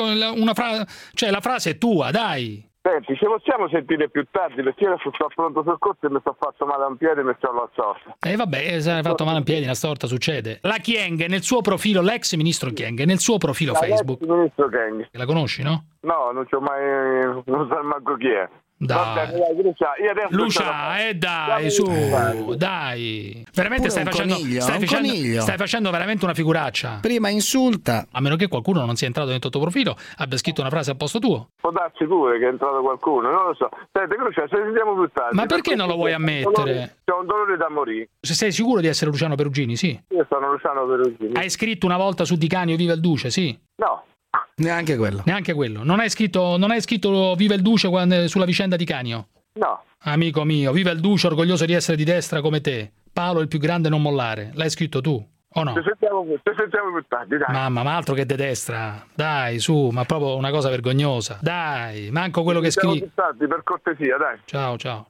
cioè la frase è tua, dai. Senti, ci possiamo sentire più tardi, perché io adesso sto a pronto soccorso e mi sto fatto male a un piede e mi sto alla sorta. Vabbè, se ne è fatto male a un piede, una storta succede. La Kyenge nel suo profilo, l'ex ministro Kyenge, nel suo profilo Facebook. L'ex ministro Kyenge. La conosci, no? No, non so manco chi è. Dai. Lucia, dai, su, dai. Veramente stai facendo veramente una figuraccia. Prima insulta. A meno che qualcuno non sia entrato dentro il tuo profilo, abbia scritto una frase al posto tuo. Può darsi pure che è entrato qualcuno, non lo so. Senti, Lucia, se sentiamo più tardi. Ma perché non lo vuoi ammettere? C'ho un dolore da morire. Se sei sicuro di essere Luciano Perugini, sì. Io sono Luciano Perugini. Hai scritto una volta su Di Canio Viva il Duce, sì? No. Neanche quello. Non hai scritto Viva il Duce sulla vicenda di Canio? No. Amico mio, viva il Duce, orgoglioso di essere di destra come te. Paolo il più grande, non mollare. L'hai scritto tu? O no? Ci sentiamo più tardi, dai. Mamma, ma altro che de destra. Dai, su, ma proprio una cosa vergognosa. Dai, manco quello che scrivi. Più tardi, per cortesia, dai. Ciao, ciao.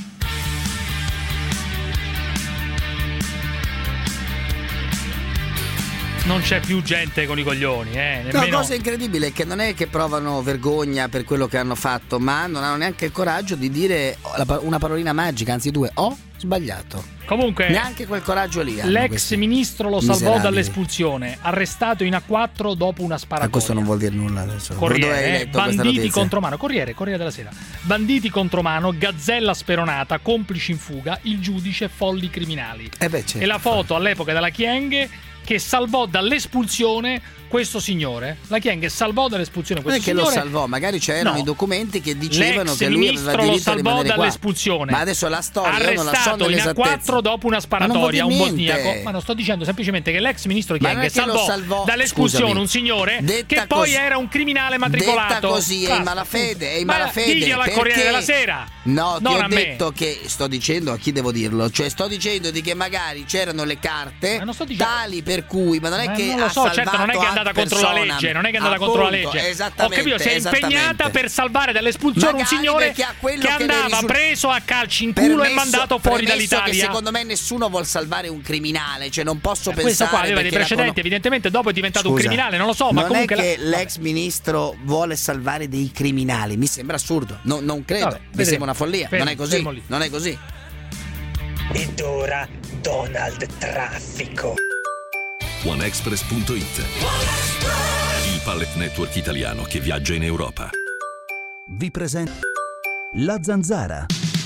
Non c'è più gente con i coglioni, nemmeno... La cosa incredibile è che non è che provano vergogna per quello che hanno fatto, ma non hanno neanche il coraggio di dire una parolina magica, anzi due. Ho sbagliato. Comunque neanche quel coraggio lì. L'ex ministro lo salvò dall'espulsione, arrestato in A4 dopo una sparatoria. Questo non vuol dire nulla adesso. Corriere, banditi contro mano. Corriere della Sera. Banditi contro mano, gazzella speronata, complici in fuga, il giudice, folli criminali. Certo. E la foto all'epoca della Kyenge che salvò dall'espulsione questo signore. La Kyenge salvò dall'espulsione questo signore. Non è che lo salvò, magari c'erano i documenti che dicevano che lui aveva diritto a rimanere dall'espulsione. Ma adesso la storia io non la so nell'esattezza. Arrestato in A4 dopo una sparatoria, un bosniaco. Ma non sto dicendo semplicemente che l'ex ministro Kyenge salvò dall'espulsione un signore che poi era un criminale matricolato. Detta così è in malafede, è in malafede. Diglielo al Corriere della Sera. No, ti ho detto che sto dicendo a chi devo dirlo, cioè sto dicendo di che magari c'erano le carte tali per cui, ma non è che non lo so, certo non è che è andata contro la legge, non è che è andata contro la legge. Ho capito, si è impegnata per salvare dall'espulsione un signore che andava preso a calci in culo e mandato fuori dall'Italia. Che secondo me nessuno vuol salvare un criminale, cioè non posso pensare. Questo qua aveva dei precedenti, evidentemente dopo è diventato un criminale, non lo so, ma comunque non è che l'ex ministro vuole salvare dei criminali, mi sembra assurdo. Non credo, mi sembra una follia, non è così, non è così. Ed ora Donald Traffico. OneExpress.it, il pallet network italiano che viaggia in Europa. Vi presenta La Zanzara.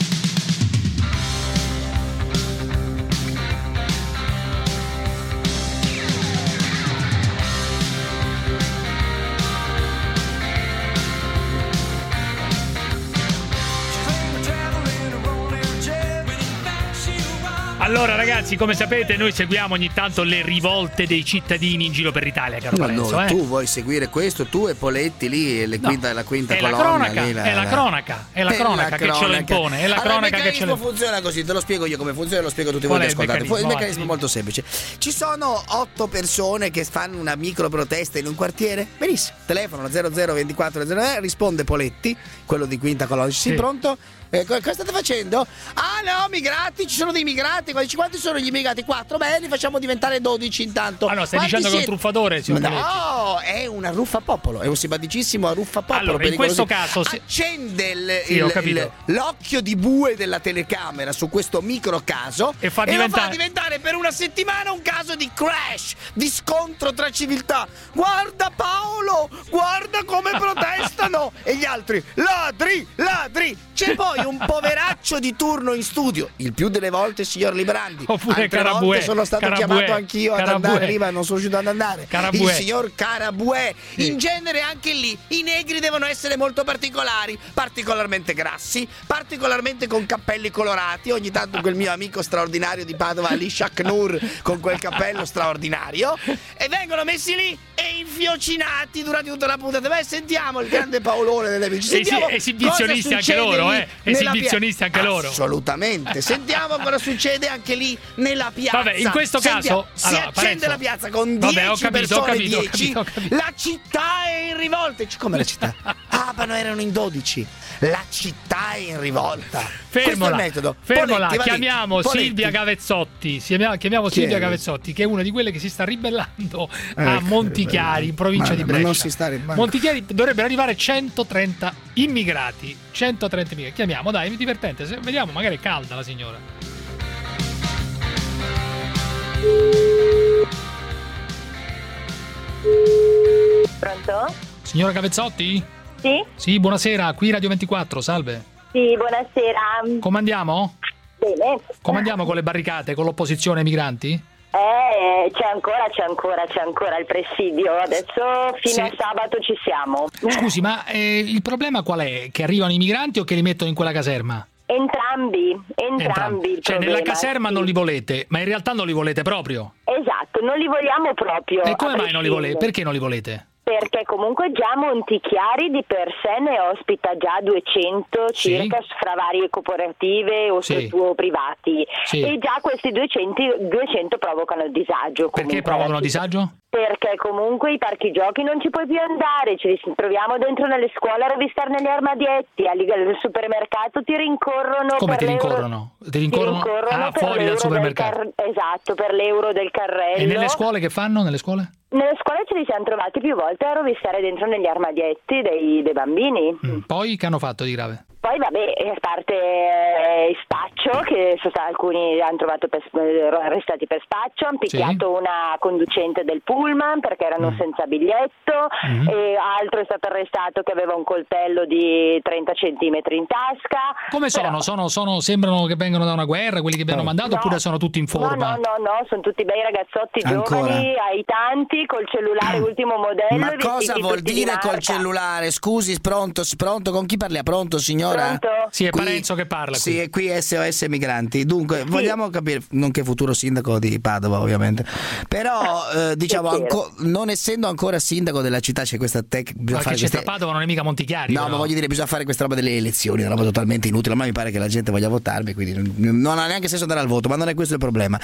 Allora ragazzi, come sapete noi seguiamo ogni tanto le rivolte dei cittadini in giro per l'Italia, caro Parenzo. Tu vuoi seguire questo, tu e Poletti lì, la quinta colonna. È la cronaca che ce lo impone, è la cronaca che ce lo impone. Il meccanismo funziona così, te lo spiego io come funziona, lo spiego a tutti voi che ascoltate. Il meccanismo è molto semplice. Ci sono 8 persone che fanno una micro protesta in un quartiere, benissimo, telefono 002400, risponde Poletti, quello di quinta colonna, sì, pronto? Cosa state facendo? Ah no, migrati, ci sono dei migrati. Quanti sono gli immigrati? 4, beh, li facciamo diventare 12 intanto. Ah no, stai dicendo che è un truffatore, signor Poletti? No, è una ruffapopolo, è un simpaticissimo ruffapopolo. Allora, in questo caso accende l'occhio di bue della telecamera su questo micro caso e lo fa diventare per una settimana un caso di crash, di scontro tra civiltà. Guarda Paolo, guarda come protestano. E gli altri, ladri. C'è poi un poveraccio di turno in studio, il più delle volte signor Librandi. Oppure altre volte sono stato chiamato anch'io ad andare lì, ma non sono riuscito ad andare. Il signor Carabuè. In genere anche lì i negri devono essere molto particolari, particolarmente grassi, particolarmente con cappelli colorati. Ogni tanto quel mio amico straordinario di Padova, Ali Shaknur, con quel cappello straordinario, e vengono messi lì e infiocinati durante tutta la puntata. Beh, sentiamo il grande Paolone delle amici. Esibizionisti anche loro, esibizionisti anche loro. Assolutamente. Sentiamo cosa succede anche lì nella piazza. Vabbè, in questo caso si accende la piazza con 10 persone, 10. La città è in rivolta. Come la città? Ah, ma no, erano in 12. La città è in rivolta. Fermola, Poletti, chiamiamo Silvia Gavezzotti. Chiamiamo Silvia Gavezzotti, che è una di quelle che si sta ribellando a Montichiari, in provincia di Brescia. Non si sta Montichiari dovrebbero arrivare 130 immigrati. 130 immigrati. Chiamiamo, dai, è divertente. Vediamo, magari è calda la signora. Pronto? Signora Gavezzotti? Sì? Sì, buonasera, qui Radio 24, salve. Sì, buonasera. Come andiamo? Bene. Come andiamo con le barricate, con l'opposizione ai migranti? C'è ancora il presidio. Adesso fino a sabato ci siamo. Scusi, ma il problema qual è? Che arrivano i migranti o che li mettono in quella caserma? Entrambi. Cioè nella caserma non li volete, ma in realtà non li volete proprio? Esatto, non li vogliamo proprio. E come mai non li volete? Perché non li volete? Perché comunque già Montichiari di per sé ne ospita già 200 circa fra varie cooperative o privati e già questi 200 provocano disagio. Perché provocano disagio? Perché comunque i parchi giochi non ci puoi più andare, ci troviamo dentro nelle scuole a rovistare negli armadietti, al supermercato ti rincorrono. Come ti rincorrono? Ti rincorrono fuori dal supermercato. Esatto, per l'euro del carrello. E nelle scuole che fanno? Nelle scuole? Nelle scuole ce li siamo trovati più volte a rovistare dentro negli armadietti dei bambini. Poi che hanno fatto di grave? Poi vabbè, a parte il spaccio, che alcuni hanno trovato arrestati per spaccio, hanno picchiato una conducente del pullman perché erano senza biglietto, e altro è stato arrestato che aveva un coltello di 30 centimetri in tasca. Come sono? Sembrano che vengono da una guerra, quelli che vi hanno mandato, oppure sono tutti in forma? No, sono tutti bei ragazzotti giovani, aitanti, col cellulare ultimo modello. Ma cosa vuol dire col cellulare? Scusi, pronto, con chi parla? Pronto, signora? Pronto? Sì, è Parenzo che parla. Sì, è qui SOS Migranti. Dunque, vogliamo capire, non che futuro sindaco di Padova, ovviamente, però diciamo, non essendo ancora sindaco della città, c'è questa Ma che c'è tra Padova, non è mica Montichiari. No, ma voglio dire, bisogna fare questa roba delle elezioni, una roba totalmente inutile. Ma mi pare che la gente voglia votarmi, quindi non ha neanche senso andare al voto, ma non è questo il problema.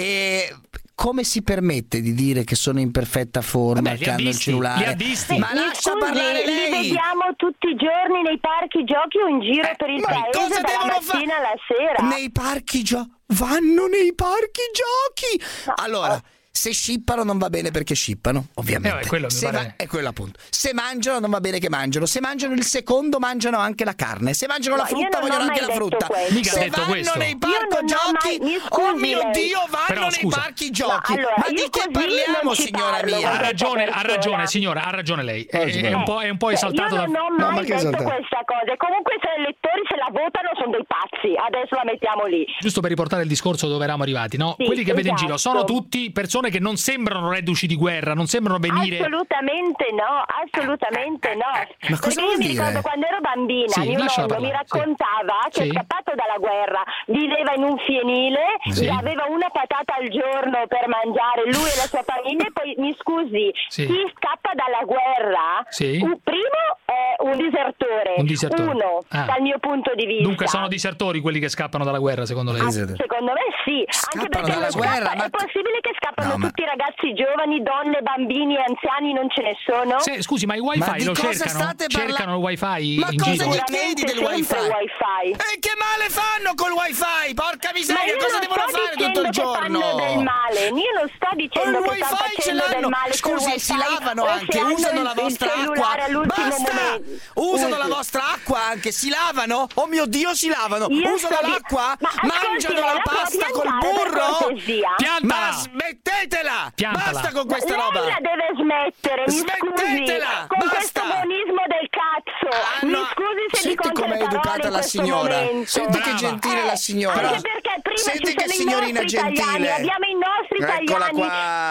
E come si permette di dire che sono in perfetta forma, che hanno il cellulare? Ma lascia parlare lei! Li vediamo tutti i giorni nei parchi giochi o in giro per il paese dalla mattina alla sera. Nei parchi giochi? Vanno nei parchi giochi! Allora, se scippano non va bene perché scippano, ovviamente. È quello appunto. Se mangiano non va bene che mangiano. Se mangiano il secondo mangiano anche la carne. Se mangiano la frutta vogliono anche la frutta. Se vanno nei parchi giochi, oh mio Dio, vanno nei parchi giochi. Ma di che parliamo, signora mia? Ha ragione, signora, ha ragione lei. È un po' esaltato. Io non ho mai detto questa cosa. Comunque se gli elettori se la votano sono dei pazzi. Adesso la mettiamo lì. Giusto per riportare il discorso dove eravamo arrivati, no? Quelli che vede in giro sono tutti persone che non sembrano reduci di guerra, non sembrano venire. Assolutamente no. Ma cosa vuol mi ricordo quando ero bambina, mio nonno mi raccontava che è scappato dalla guerra, viveva in un fienile, aveva una patata al giorno per mangiare lui e la sua famiglia. E poi mi scusi, chi scappa dalla guerra primo è un disertore. Uno, dal mio punto di vista. Dunque sono disertori quelli che scappano dalla guerra, secondo lei? Secondo me sì, anche perché dalla guerra, è possibile che scappano tutti i ragazzi giovani, donne, bambini, anziani, non ce ne sono? Scusi, ma i wifi lo cercano? Cercano il wifi in giro? Ma cosa gli chiedi del wifi? E che male fanno col wifi? Porca miseria, cosa devono fare tutto il giorno? Fanno del male. Io non sto dicendo che stanno facendo del male. Scusi, si lavano anche, usano la vostra acqua. Basta! Usano la vostra acqua anche, si lavano? Oh mio Dio, si lavano! Usano l'acqua? Mangiano la pasta col burro? Ma smettetela! Basta con questa roba! Lei la deve smettere, mi smettetela! Scusi, con questo buonismo del cazzo! Mi scusi se dico anche le parole educata la signora! Senti che gentile la signora! Anche perché prima senti che signorina gentile! Abbiamo i nostri italiani!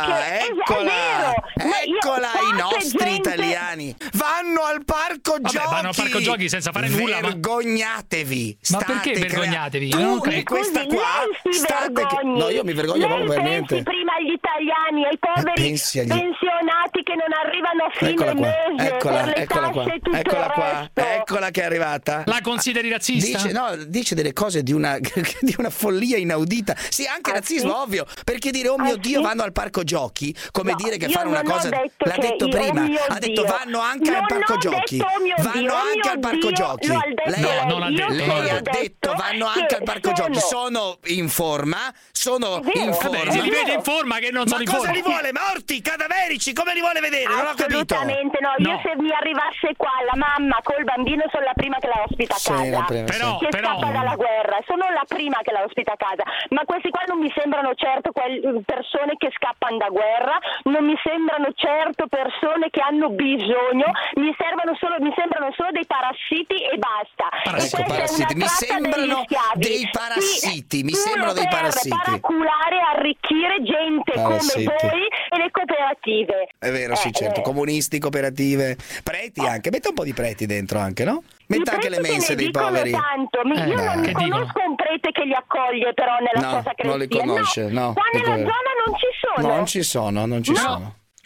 Eccola i nostri italiani! Vanno al parco giochi! Vanno al parco giochi senza fare nulla! Vergognatevi! Ma perché vergognatevi? Tu e questa qua no, io mi vergogno proprio per niente. Prima agli italiani, ai poveri pensionati che non arrivano a fine mese. Eccola che è arrivata. La consideri razzista? Dice delle cose di una follia inaudita. Sì, anche razzismo, ovvio. Perché dire oh mio Dio vanno al parco giochi, come dire che fanno una cosa. L'ha detto prima, ha detto vanno anche al parco giochi. Vanno anche al parco giochi. Lei ha detto vanno anche al parco giochi. Sono in forma, li vede in forma che non sono in forma. Ma cosa li vuole? Morti, cadaverici, come li vuole vedere? Non ho capito. Assolutamente no. Io se mi arrivasse qua la mamma col bambino sono la prima che la ospita a casa. Però scappa dalla guerra, sono la prima che la ospita a casa. Ma questi qua non mi sembrano certo persone che scappano da guerra, non mi sembrano certo persone che hanno bisogno, mi sembrano solo dei parassiti e basta. Mi sembrano dei parassiti, paraculare, arricchire gente come voi e le cooperative. È vero, sì, certo, comunisti, cooperative, preti anche, mette un po' di preti dentro anche, no? Metta anche le mense dei poveri. Tanto. Io non conosco un prete che li accoglie però nella cosa cristiana. Non li conosce, no. Qua nella zona non ci sono. Non ci sono.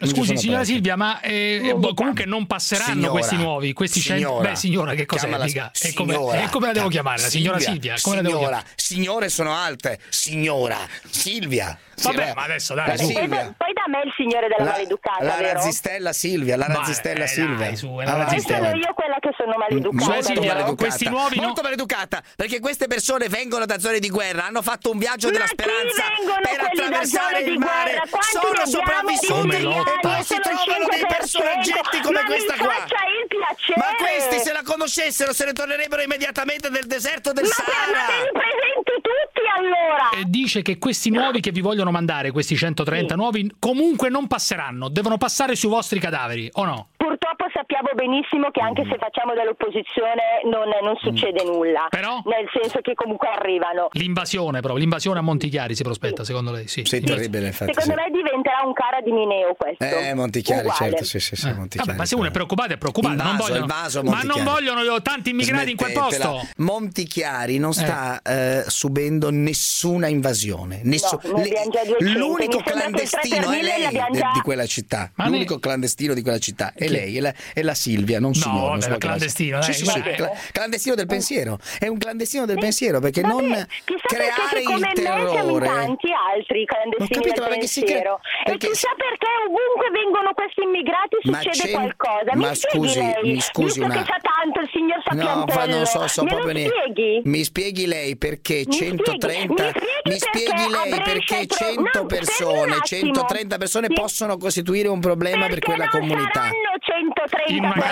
Scusi, signora Silvia, ma comunque non passeranno signora, questi nuovi, questi signora, che cosa dica? E come la devo chiamare? La signora Silvia? Come la devo chiamare? Signore sono alte, signora Silvia. Vabbè, ma adesso dai, poi da me il signore della maleducata, la vero? razzistella Silvia, Silvia. Sono io quella che sono maleducata. Questi nuovi molto maleducata, perché queste persone vengono da zone di guerra, hanno fatto un viaggio della speranza per attraversare il mare, sono sopravvissuti e poi si trovano dei personaggetti come questa qua. Ma questi, se la conoscessero, se ne tornerebbero immediatamente nel deserto del Sahara. Ma te li presenti tutti allora? E dice che questi nuovi che vi vogliono mandare, questi 130 nuovi, comunque non passeranno, devono passare sui vostri cadaveri, o no? Purtroppo sappiamo benissimo che anche se facciamo dell'opposizione non succede nulla. Però? Nel senso che comunque arrivano. L'invasione a Montichiari si prospetta, secondo lei? Sì, terribile, infatti. Secondo me diventerà un cara di Mineo questo. Montichiari, certo, sì, Montichiari. Vabbè, ma se uno è preoccupato, è preoccupato. Ma non vogliono tanti immigrati in quel posto. Montichiari non sta subendo nessuna invasione. L'unico clandestino è lei di quella città. L'unico clandestino di quella città è lei, è la Silvia, non signore. No, clandestino, clandestino del pensiero. È un clandestino del pensiero, perché non creare il terrore. Tanti altri clandestini del pensiero. E chissà perché ovunque vengono questi immigrati succede qualcosa. Mi scusi visto che sa tanto il signor Sapiantello. Non so proprio niente. Mi spieghi lei perché 130 mi spieghi lei perché 100 persone, 130 persone possono costituire un problema per quella comunità. In una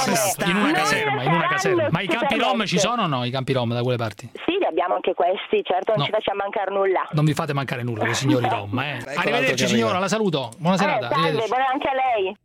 caserma. Ma i campi rom ci sono o no? I campi rom da quelle parti? Sì, li abbiamo anche questi, certo, non ci facciamo mancare nulla. Non vi fate mancare nulla, voi signori rom, Arrivederci signora, la saluto. Buona serata. Salve, buona anche a lei.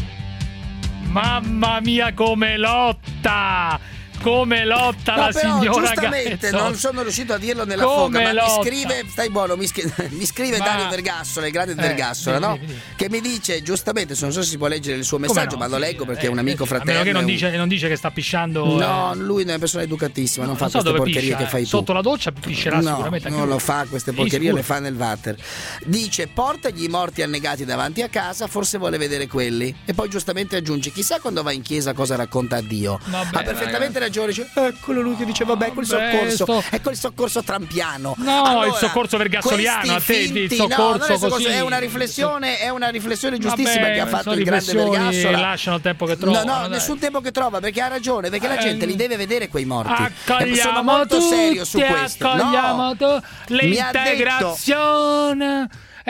Mamma mia, come lotta! Come lotta la signora giustamente Gazzo. Non sono riuscito a dirlo nella foga, ma mi scrive, stai buono, mi scrive Dario Vergassola, il grande Vergassola, no? Che mi dice giustamente, non so se si può leggere il suo messaggio, ma lo leggo perché è un amico fratello. A meno che non dice che sta pisciando. No, lui è una persona educatissima, non fa queste porcherie che fai tu. Sotto la doccia piscerà sicuramente. Non lo fa, queste porcherie le fa nel water. Dice: portagli i morti annegati davanti a casa, forse vuole vedere quelli. E poi giustamente aggiunge: chissà quando va in chiesa cosa racconta a Dio. Ha perfettamente ragione. Dice, eccolo lui che dice vabbè, quel soccorso, ecco il soccorso trampiano. No, allora, il soccorso vergassoliano, a te il soccorso così. È una riflessione giustissima che ha fatto il grande Vergassola. Lasciano il tempo che trova. No, nessun tempo che trova, perché ha ragione, perché la gente li deve vedere quei morti. Sono molto serio su questo. Accogliamo l'integrazione.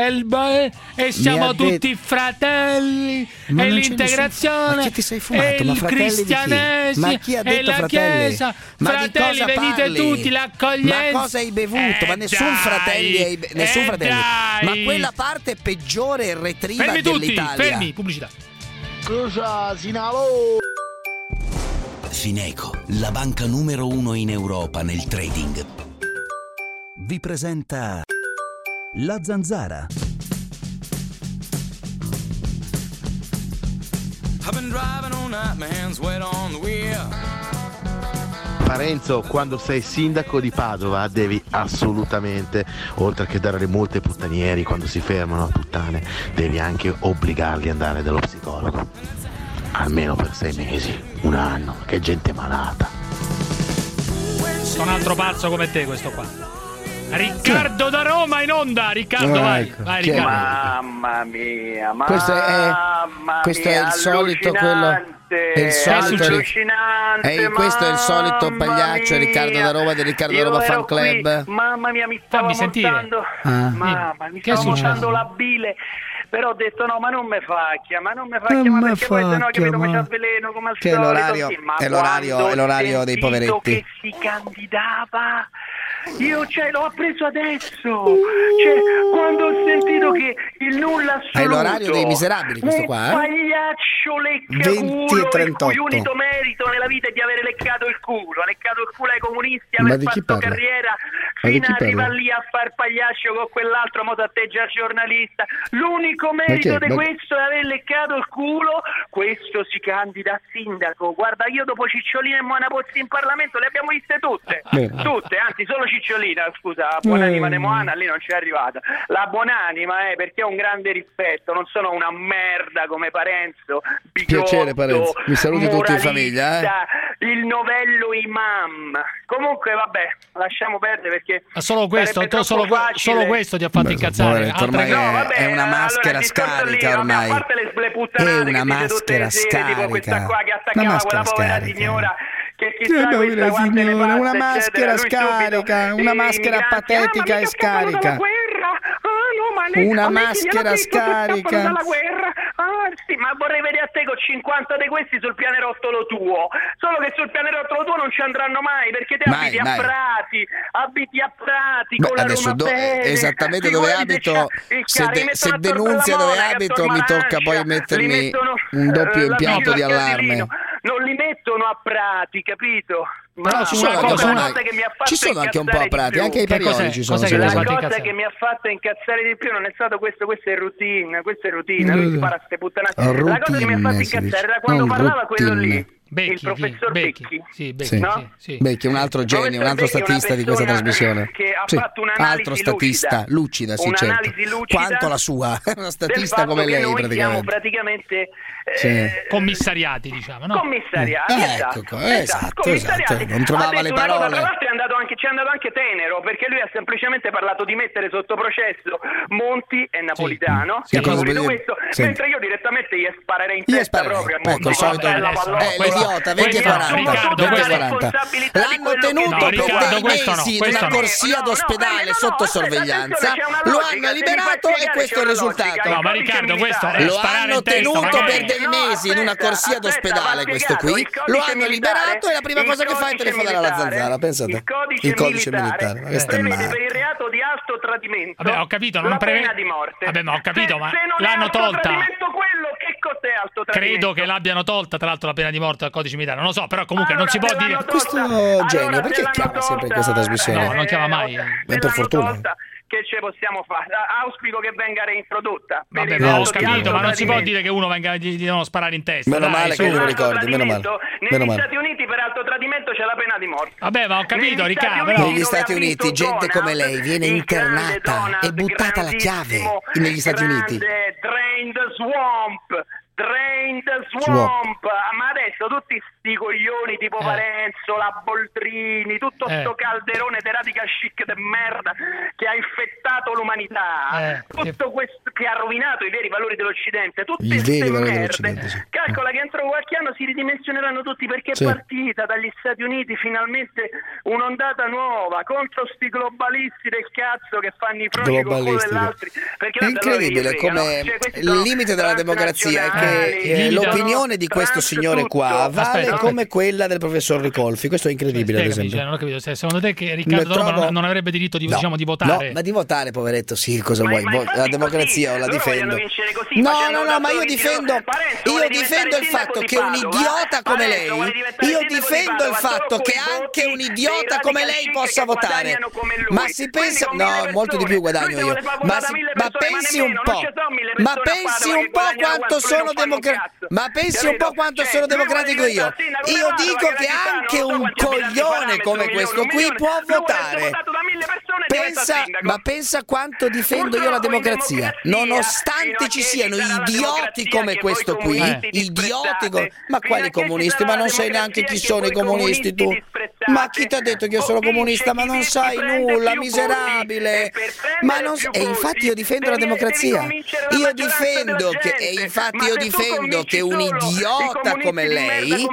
E siamo tutti fratelli, e l'integrazione, ma che ti sei fumato? E il cristianesimo, ma chi ha detto e la chiesa, fratelli venite tutti, l'accoglienza. Ma cosa hai bevuto? Ma nessun fratelli, ma quella parte peggiore e retriva dell'Italia. Fermi, pubblicità. Fineco, la banca numero 1 in Europa nel trading, vi presenta La Zanzara. Parenzo, quando sei sindaco di Padova devi assolutamente, oltre che dare le multe ai puttanieri quando si fermano a puttane, devi anche obbligarli ad andare dallo psicologo. Almeno per 6 mesi, un anno, che gente malata. Sono un altro pazzo come te questo qua. Riccardo da Roma in onda. Riccardo, vai Riccardo. Mamma mia, questo è il solito quello. È il solito allucinante. Questo è il solito pagliaccio Riccardo da Roma del Riccardo da Roma Fan Club. Mamma mia, mi stava montando. Mi stava montando la bile. Però ho detto no, ma non me facchia, ma perché poi sennò capito mi c'avveleno come al solito. È l'orario dei poveretti. Che si candidava. Io l'ho appreso adesso, quando ho sentito che il nulla assoluto è l'orario dei miserabili questo qua, pagliaccio leccaculo, il cui unico merito nella vita è di avere leccato il culo ai comunisti, aver fatto carriera fino a arrivare lì a far pagliaccio con quell'altro modo atteggia giornalista. L'unico merito di questo è aver leccato il culo. Questo si candida a sindaco. Guarda, io dopo Cicciolina e Moana Pozzi in Parlamento le abbiamo viste tutte, anzi solo Cicciolina, scusa, buonanima di Moana, lì non c'è arrivata. La buonanima perché ho un grande rispetto, non sono una merda come Parenzo, bigotto, piacere Parenzo, mi saluti tutti in famiglia. Il novello imam. Comunque vabbè, lasciamo perdere perché solo questo ti ha fatto incazzare. Ormai è una maschera scarica ormai. A parte le puttanate è una maschera scarica. Tipo questa qua che attaccava quella povera signora. Una maschera scarica, una maschera patetica e scarica. Una maschera scarica. Dalla guerra. Sì, ma vorrei vedere a te con 50 di questi sul pianerottolo tuo. Solo che sul pianerottolo tuo non ci andranno mai perché te abiti a Prati con la adesso esattamente dove abito, se denunzia dove abito mi tocca poi mettermi un doppio impianto di allarme. Non li mettono a Prati, capito? Ma ci sono anche un po' a Prati, anche ai Parioli ci sono. La cosa che mi ha fatto incazzare di più non è stato questo è routine, lui spara ste puttanate. La cosa che mi ha fatto incazzare era quando parlava quello lì. il professor Becchi. Becchi, un altro genio, un altro statista di questa trasmissione. Che ha fatto un'analisi altro statista lucida, sì, certo. Quanto la sua, una statista come lei praticamente. Siamo praticamente commissariati, diciamo, no? Commissariati, esatto. Non trovava le parole. Tra l'altro ci è andato anche tenero, perché lui ha semplicemente parlato di mettere sotto processo Monti e Napolitano. Mentre io direttamente gli sparerei in testa proprio a Monti. L'idiota 20-40. L'hanno tenuto per dei mesi in una corsia d'ospedale sotto sorveglianza, lo hanno liberato e questo è il risultato. No, ma Riccardo, questo è lo hanno tenuto per dei mesi in una corsia d'ospedale, questo qui, lo hanno liberato e la prima cosa che fa è telefonare alla Zanzara, pensate. Il codice militare, prevede per il reato di alto tradimento. Vabbè, ho capito, la pena di morte. Vabbè, ma ho capito, ma l'hanno tolta. Che cos'è alto tradimento? Credo che l'abbiano tolta, tra l'altro, la pena di morte dal codice militare. Non lo so, però comunque non si può dire. Questo genio, perché chiama sempre in questa trasmissione? No, non chiama mai. Per fortuna. Che ce possiamo fare? Auspico che venga reintrodotta. Vabbè, ho capito, ma non si può dire che uno venga di non sparare in testa. Meno male che me lo ricordi, meno male. Negli Stati Uniti per alto tradimento c'è la pena di morte. Vabbè, ma ho capito, Riccardo. Negli Stati Uniti gente come lei viene internata e buttata la chiave negli Stati Uniti. Drain the swamp. Ma adesso tutti sti coglioni tipo Parenzo, la Boldrini, tutto sto calderone di radical chic de merda che ha infettato l'umanità, tutto questo che ha rovinato i veri valori dell'Occidente, tutte queste merde. Calcola che entro qualche anno si ridimensioneranno tutti perché è partita dagli Stati Uniti finalmente un'ondata nuova contro sti globalisti del cazzo che fanno i prodi con quello dell'altri. È incredibile come il limite della democrazia è che l'opinione di questo signore qua vale come quella del professor Ricolfi. Questo è incredibile, ad esempio. Non ho capito, secondo te che Riccardo non avrebbe diritto di, di votare? No, ma di votare, poveretto, sì, cosa vuoi? La democrazia la difendo. No, ma io difendo il fatto che un idiota come lei, io difendo il fatto che anche un idiota come lei possa votare. Ma si pensa, no, molto di più guadagno io. Ma pensi un po'. Ma pensi un po' quanto sono ma pensi un po' quanto sono democratico io. Io dico che anche un coglione come questo qui può votare. Pensa quanto difendo io la democrazia, nonostante ci siano idioti come questo qui, ma quali comunisti? Ma non sai neanche chi sono i comunisti tu. Ma chi ti ha detto che io sono comunista? Ma non sai nulla, miserabile. E infatti io difendo la democrazia. Io difendo che un idiota come lei,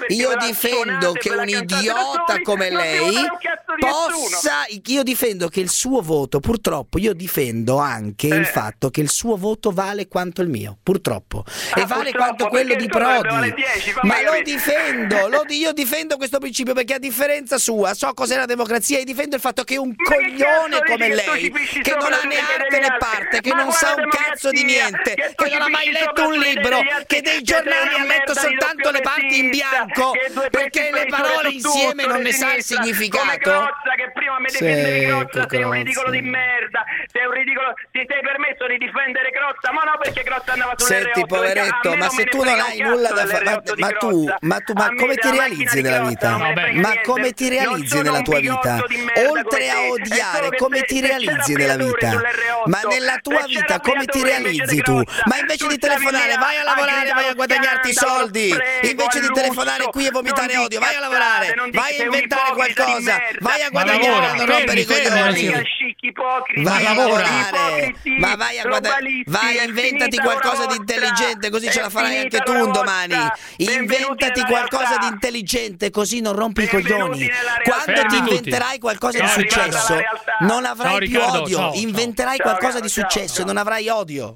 possa, io difendo che il suo voto, purtroppo io difendo anche il fatto che il suo voto vale quanto il mio, purtroppo, e vale quanto quello di Prodi. Ma io difendo questo principio perché a differenza sua so cos'è la democrazia e difendo il fatto che un coglione come lei, che non ha neanche né parte, che non sa un cazzo di niente, che non ha mai letto un libro, che dei giornali ha letto soltanto le parti in bianco perché le parole insieme non ne sa il significato, Crozza, che prima mi difendevi Crozza, sei un ridicolo di merda, sei un ridicolo, ti sei permesso di difendere Crozza, ma no perché Crozza andava sull'R8. Senti poveretto, ma se tu non hai nulla da fare, ma come ti realizzi nella vita? Ma come ti realizzi nella tua vita? Oltre a odiare, come ti realizzi nella vita? Ma nella tua vita come ti realizzi tu? Ma invece di telefonare vai a lavorare, vai a guadagnarti i soldi, invece di telefonare qui e vomitare odio, vai a lavorare, vai a inventare qualcosa, vai a guadagnare, non rompere i coglioni, vai a lavorare, ma vai a guadagnare, vai, inventati qualcosa di intelligente, così ce la farai anche tu un domani. Inventati qualcosa di intelligente, così non rompi i coglioni. Quando ti inventerai qualcosa di successo non avrai più odio, inventerai qualcosa di successo e non avrai odio.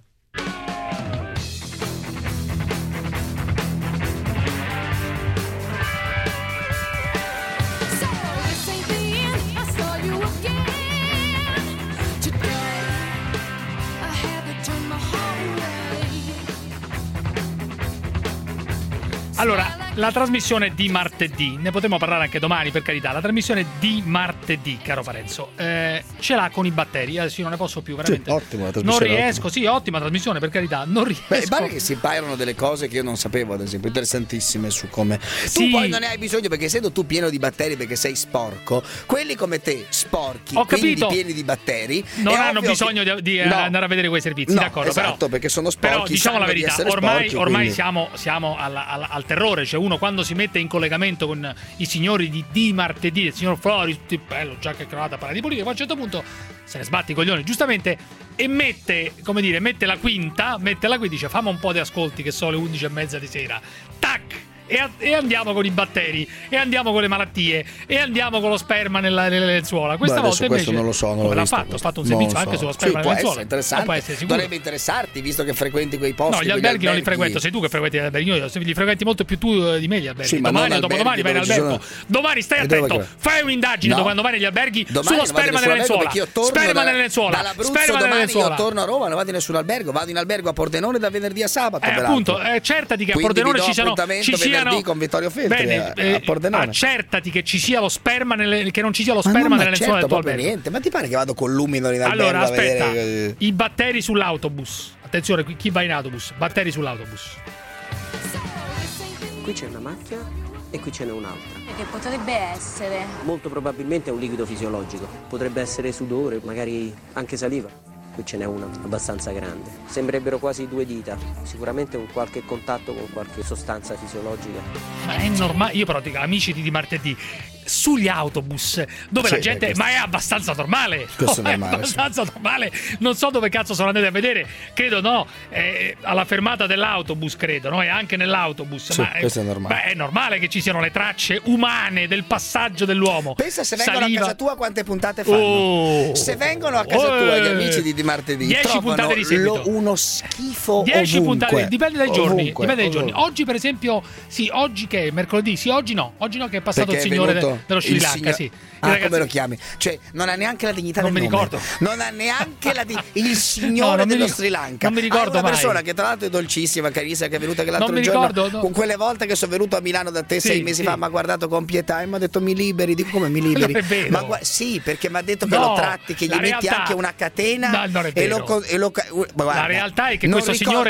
Allora, la trasmissione di martedì, ne potremo parlare anche domani, per carità. La trasmissione di martedì, caro Parenzo, ce l'ha con i batteri. Adesso io non ne posso più, veramente. Sì, ottima la trasmissione. Non riesco, sì, ottima trasmissione, per carità. Non riesco. Beh, pare che si imparano delle cose che io non sapevo, ad esempio, interessantissime su come. Tu poi non ne hai bisogno, perché essendo tu pieno di batteri, perché sei sporco, quelli come te, sporchi, quindi pieni di batteri, non hanno bisogno di andare a vedere quei servizi, d'accordo? Esatto, perché sono sporchi. Però diciamo la verità, ormai siamo al terrore, cioè uno quando si mette in collegamento con i signori di martedì, il signor Flori, tutti bello, giacca e cravatta, parla di politica, poi a un certo punto se ne sbatte i coglioni, giustamente, e mette la quinta, dice fammi un po' di ascolti che sono le 11:30 di sera, tac! E andiamo con i batteri, e andiamo con le malattie, e andiamo con lo sperma nelle lenzuola. Questa volta invece non lo so, non l'ho visto. Ho fatto un servizio anche sullo sperma nelle lenzuola. Può essere, dovrebbe interessarti, visto che frequenti quei posti. No, gli alberghi non li frequento, sei tu che frequenti gli alberghi, io li frequenti molto più tu di me gli alberghi. Domani o dopodomani vai in albergo. Domani stai attento, fai un'indagine quando vai negli alberghi sullo sperma nelle lenzuola. Sperma nelle lenzuola. Dall'Abruzzo domani io torno a Roma, non vado in nessun albergo, vado in albergo a Pordenone da venerdì a sabato. Appunto, certati che a Pordenone ci siano con Vittorio Feltri a Pordenone. Accertati che ci sia lo sperma che non ci sia lo sperma nelle lenzuola del tuo albergo. Niente, ma ti pare che vado con l'umido in albergo? Allora, aspetta, i batteri sull'autobus. Attenzione, chi va in autobus? Batteri sull'autobus. Qui c'è una macchia e qui ce n'è un'altra. Che potrebbe essere? Molto probabilmente è un liquido fisiologico. Potrebbe essere sudore, magari anche saliva. Qui ce n'è una abbastanza grande. Sembrerebbero quasi 2 dita. Sicuramente un qualche contatto con qualche sostanza fisiologica. Ma è normale. Io però dico, amici di martedì, sugli autobus dove la gente, ma è abbastanza normale. Abbastanza normale. Non so dove cazzo sono andati a vedere. Credo alla fermata dell'autobus, credo, no? E anche nell'autobus. Sì, questo è normale. Beh, è normale che ci siano le tracce umane del passaggio dell'uomo. Pensa se vengono a casa tua quante puntate fanno. Se vengono a casa tua gli amici di martedì 10 puntate di seguito, uno schifo 10 ovunque. Puntate, dipende dai giorni, Oggi per esempio, sì, oggi che è mercoledì, sì, oggi no che è passato il signore dello Sri Lanka, sì. Ragazzi, come lo chiami? Cioè, non ha neanche la dignità del nome. Ricordo. Non ha neanche il signore dello Sri Lanka. Non mi ricordo una mai. persona che tra l'altro è dolcissima, carissima, che è venuta che l'altro giorno, con quelle volte che sono venuto a Milano da te 6 mesi fa, mi ha guardato con pietà e mi ha detto mi liberi. Dico come mi liberi? Non è vero. Ma sì, perché mi ha detto che lo tratti, che gli metti anche una catena e lo la realtà è che questo signore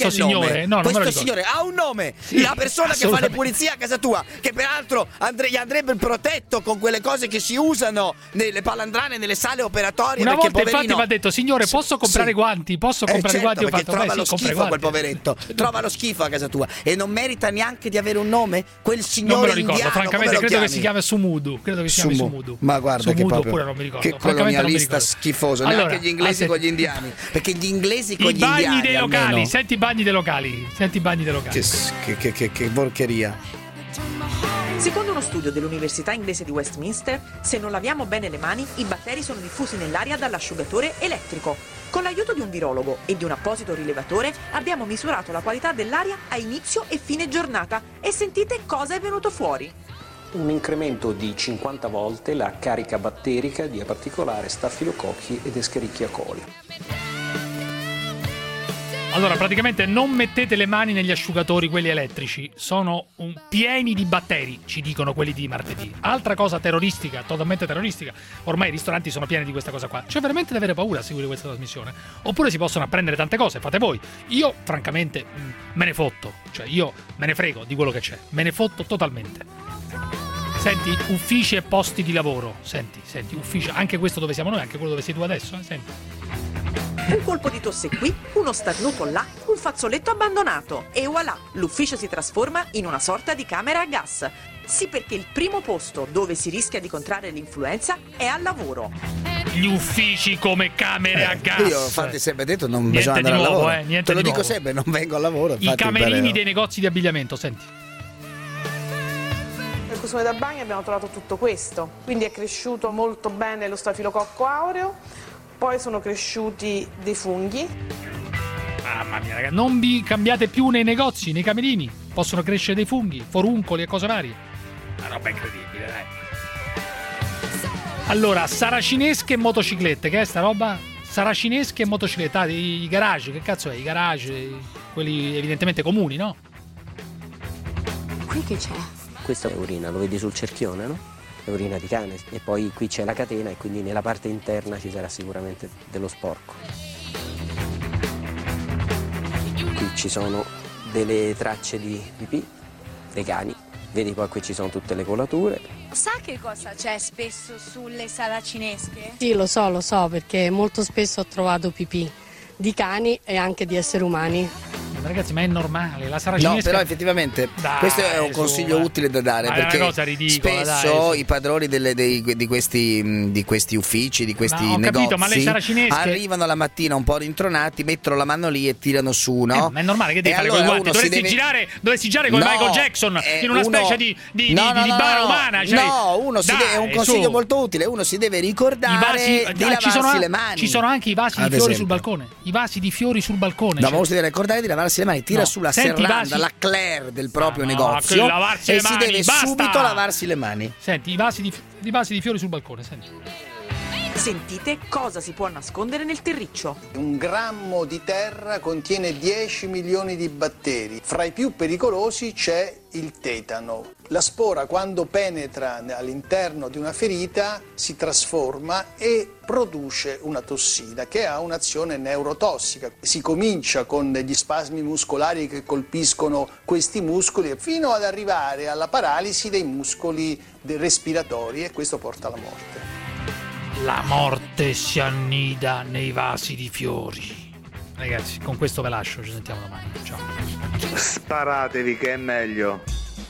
ha un nome. La persona che fa le pulizie a casa tua, che peraltro gli andrebbe protetto con quelle cose che si usano nelle palandrane, nelle sale operatorie. Una volta poverino, infatti mi ha detto signore posso comprare guanti? Posso comprare guanti? Perché trova lo schifo quel poveretto. Trova lo schifo a casa tua e non merita neanche di avere un nome? Quel signore non me lo ricordo, indiano, francamente credo che si chiami Sumudu. Ma guarda Sumudu, che proprio oppure non mi ricordo. Che colonialista schifoso. Allora, neanche gli inglesi con gli indiani. Perché gli inglesi con gli indiani, bagni dei locali, almeno. senti i bagni dei locali. Che porcheria. Secondo uno studio dell'Università inglese di Westminster, se non laviamo bene le mani, i batteri sono diffusi nell'aria dall'asciugatore elettrico. Con l'aiuto di un virologo e di un apposito rilevatore abbiamo misurato la qualità dell'aria a inizio e fine giornata e sentite cosa è venuto fuori. Un incremento di 50 volte la carica batterica di A particolare stafilococchi ed Escherichia coli. Allora, praticamente non mettete le mani negli asciugatori, quelli elettrici, sono pieni di batteri, ci dicono quelli di martedì. Altra cosa terroristica, totalmente terroristica, ormai i ristoranti sono pieni di questa cosa qua. C'è veramente da avere paura a seguire questa trasmissione? Oppure si possono apprendere tante cose, fate voi. Io, francamente, me ne fotto, cioè io me ne frego di quello che c'è, me ne fotto totalmente. Senti, uffici e posti di lavoro, senti, uffici, anche questo dove siamo noi, anche quello dove sei tu adesso, senti. Un colpo di tosse qui, uno starnuto là, un fazzoletto abbandonato e voilà, l'ufficio si trasforma in una sorta di camera a gas. Sì, perché il primo posto dove si rischia di contrarre l'influenza è al lavoro. Gli uffici come camere a gas. Io infatti sempre detto non bisogna andare al lavoro. Te lo dico sempre, non vengo al lavoro. I camerini dei negozi di abbigliamento, senti. Nel costume da bagno abbiamo trovato tutto questo, quindi è cresciuto molto bene lo stafilococco aureo. Poi sono cresciuti dei funghi. Mamma mia, ragazzi, non vi cambiate più nei negozi, nei camerini. Possono crescere dei funghi, foruncoli e cose varie. Una roba incredibile, dai. Allora, saracinesche e motociclette, che è sta roba? Saracinesche e motociclette, i garage, che cazzo è? I garage, quelli evidentemente comuni, no? Qui che c'è? Questa è urina, lo vedi sul cerchione, no? È urina di cane e poi qui c'è la catena e quindi nella parte interna ci sarà sicuramente dello sporco. Qui ci sono delle tracce di pipì dei cani, vedi poi qui ci sono tutte le colature. Sa che cosa c'è spesso sulle saracinesche? Sì, lo so perché molto spesso ho trovato pipì di cani e anche di esseri umani. Ragazzi, ma è normale, la saracinesca... No, però effettivamente questo è un consiglio utile da dare, perché è una cosa ridicola, spesso i padroni di questi uffici, di questi negozi, capito, ma le saracinesche arrivano la mattina un po' rintronati, mettono la mano lì e tirano su, no? Ma è normale che devi fare allora con i guanti, dovresti girare con Michael Jackson in una specie di bara umana, cioè... è un consiglio molto utile, uno si deve ricordare di lavarsi le mani. Ci sono anche i vasi di fiori sul balcone, No, ma uno si deve ricordare di lavarsi le mani, tira sulla serranda, la Claire del proprio negozio e si deve subito lavarsi le mani. Senti, i vasi di fiori sul balcone, senti. Sentite cosa si può nascondere nel terriccio. Un grammo di terra contiene 10 milioni di batteri. Fra i più pericolosi c'è il tetano. La spora, quando penetra all'interno di una ferita, si trasforma e produce una tossina che ha un'azione neurotossica. Si comincia con degli spasmi muscolari che colpiscono questi muscoli fino ad arrivare alla paralisi dei muscoli respiratori, e questo porta alla morte. La morte si annida nei vasi di fiori. Ragazzi, con questo ve lascio, ci sentiamo domani. Ciao. Sparatevi che è meglio.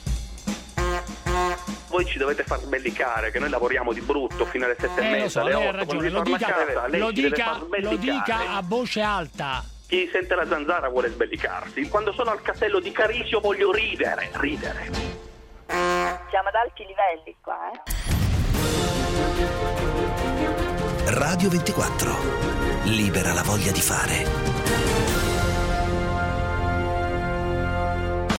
Voi ci dovete far sbellicare, che noi lavoriamo di brutto fino alle 7:30, alle 8. Ha ragione, lo dica a voce alta. Chi sente la zanzara vuole sbellicarsi. Quando sono al castello di Carisio voglio ridere. Siamo ad alti livelli qua, Radio 24. Libera la voglia di fare.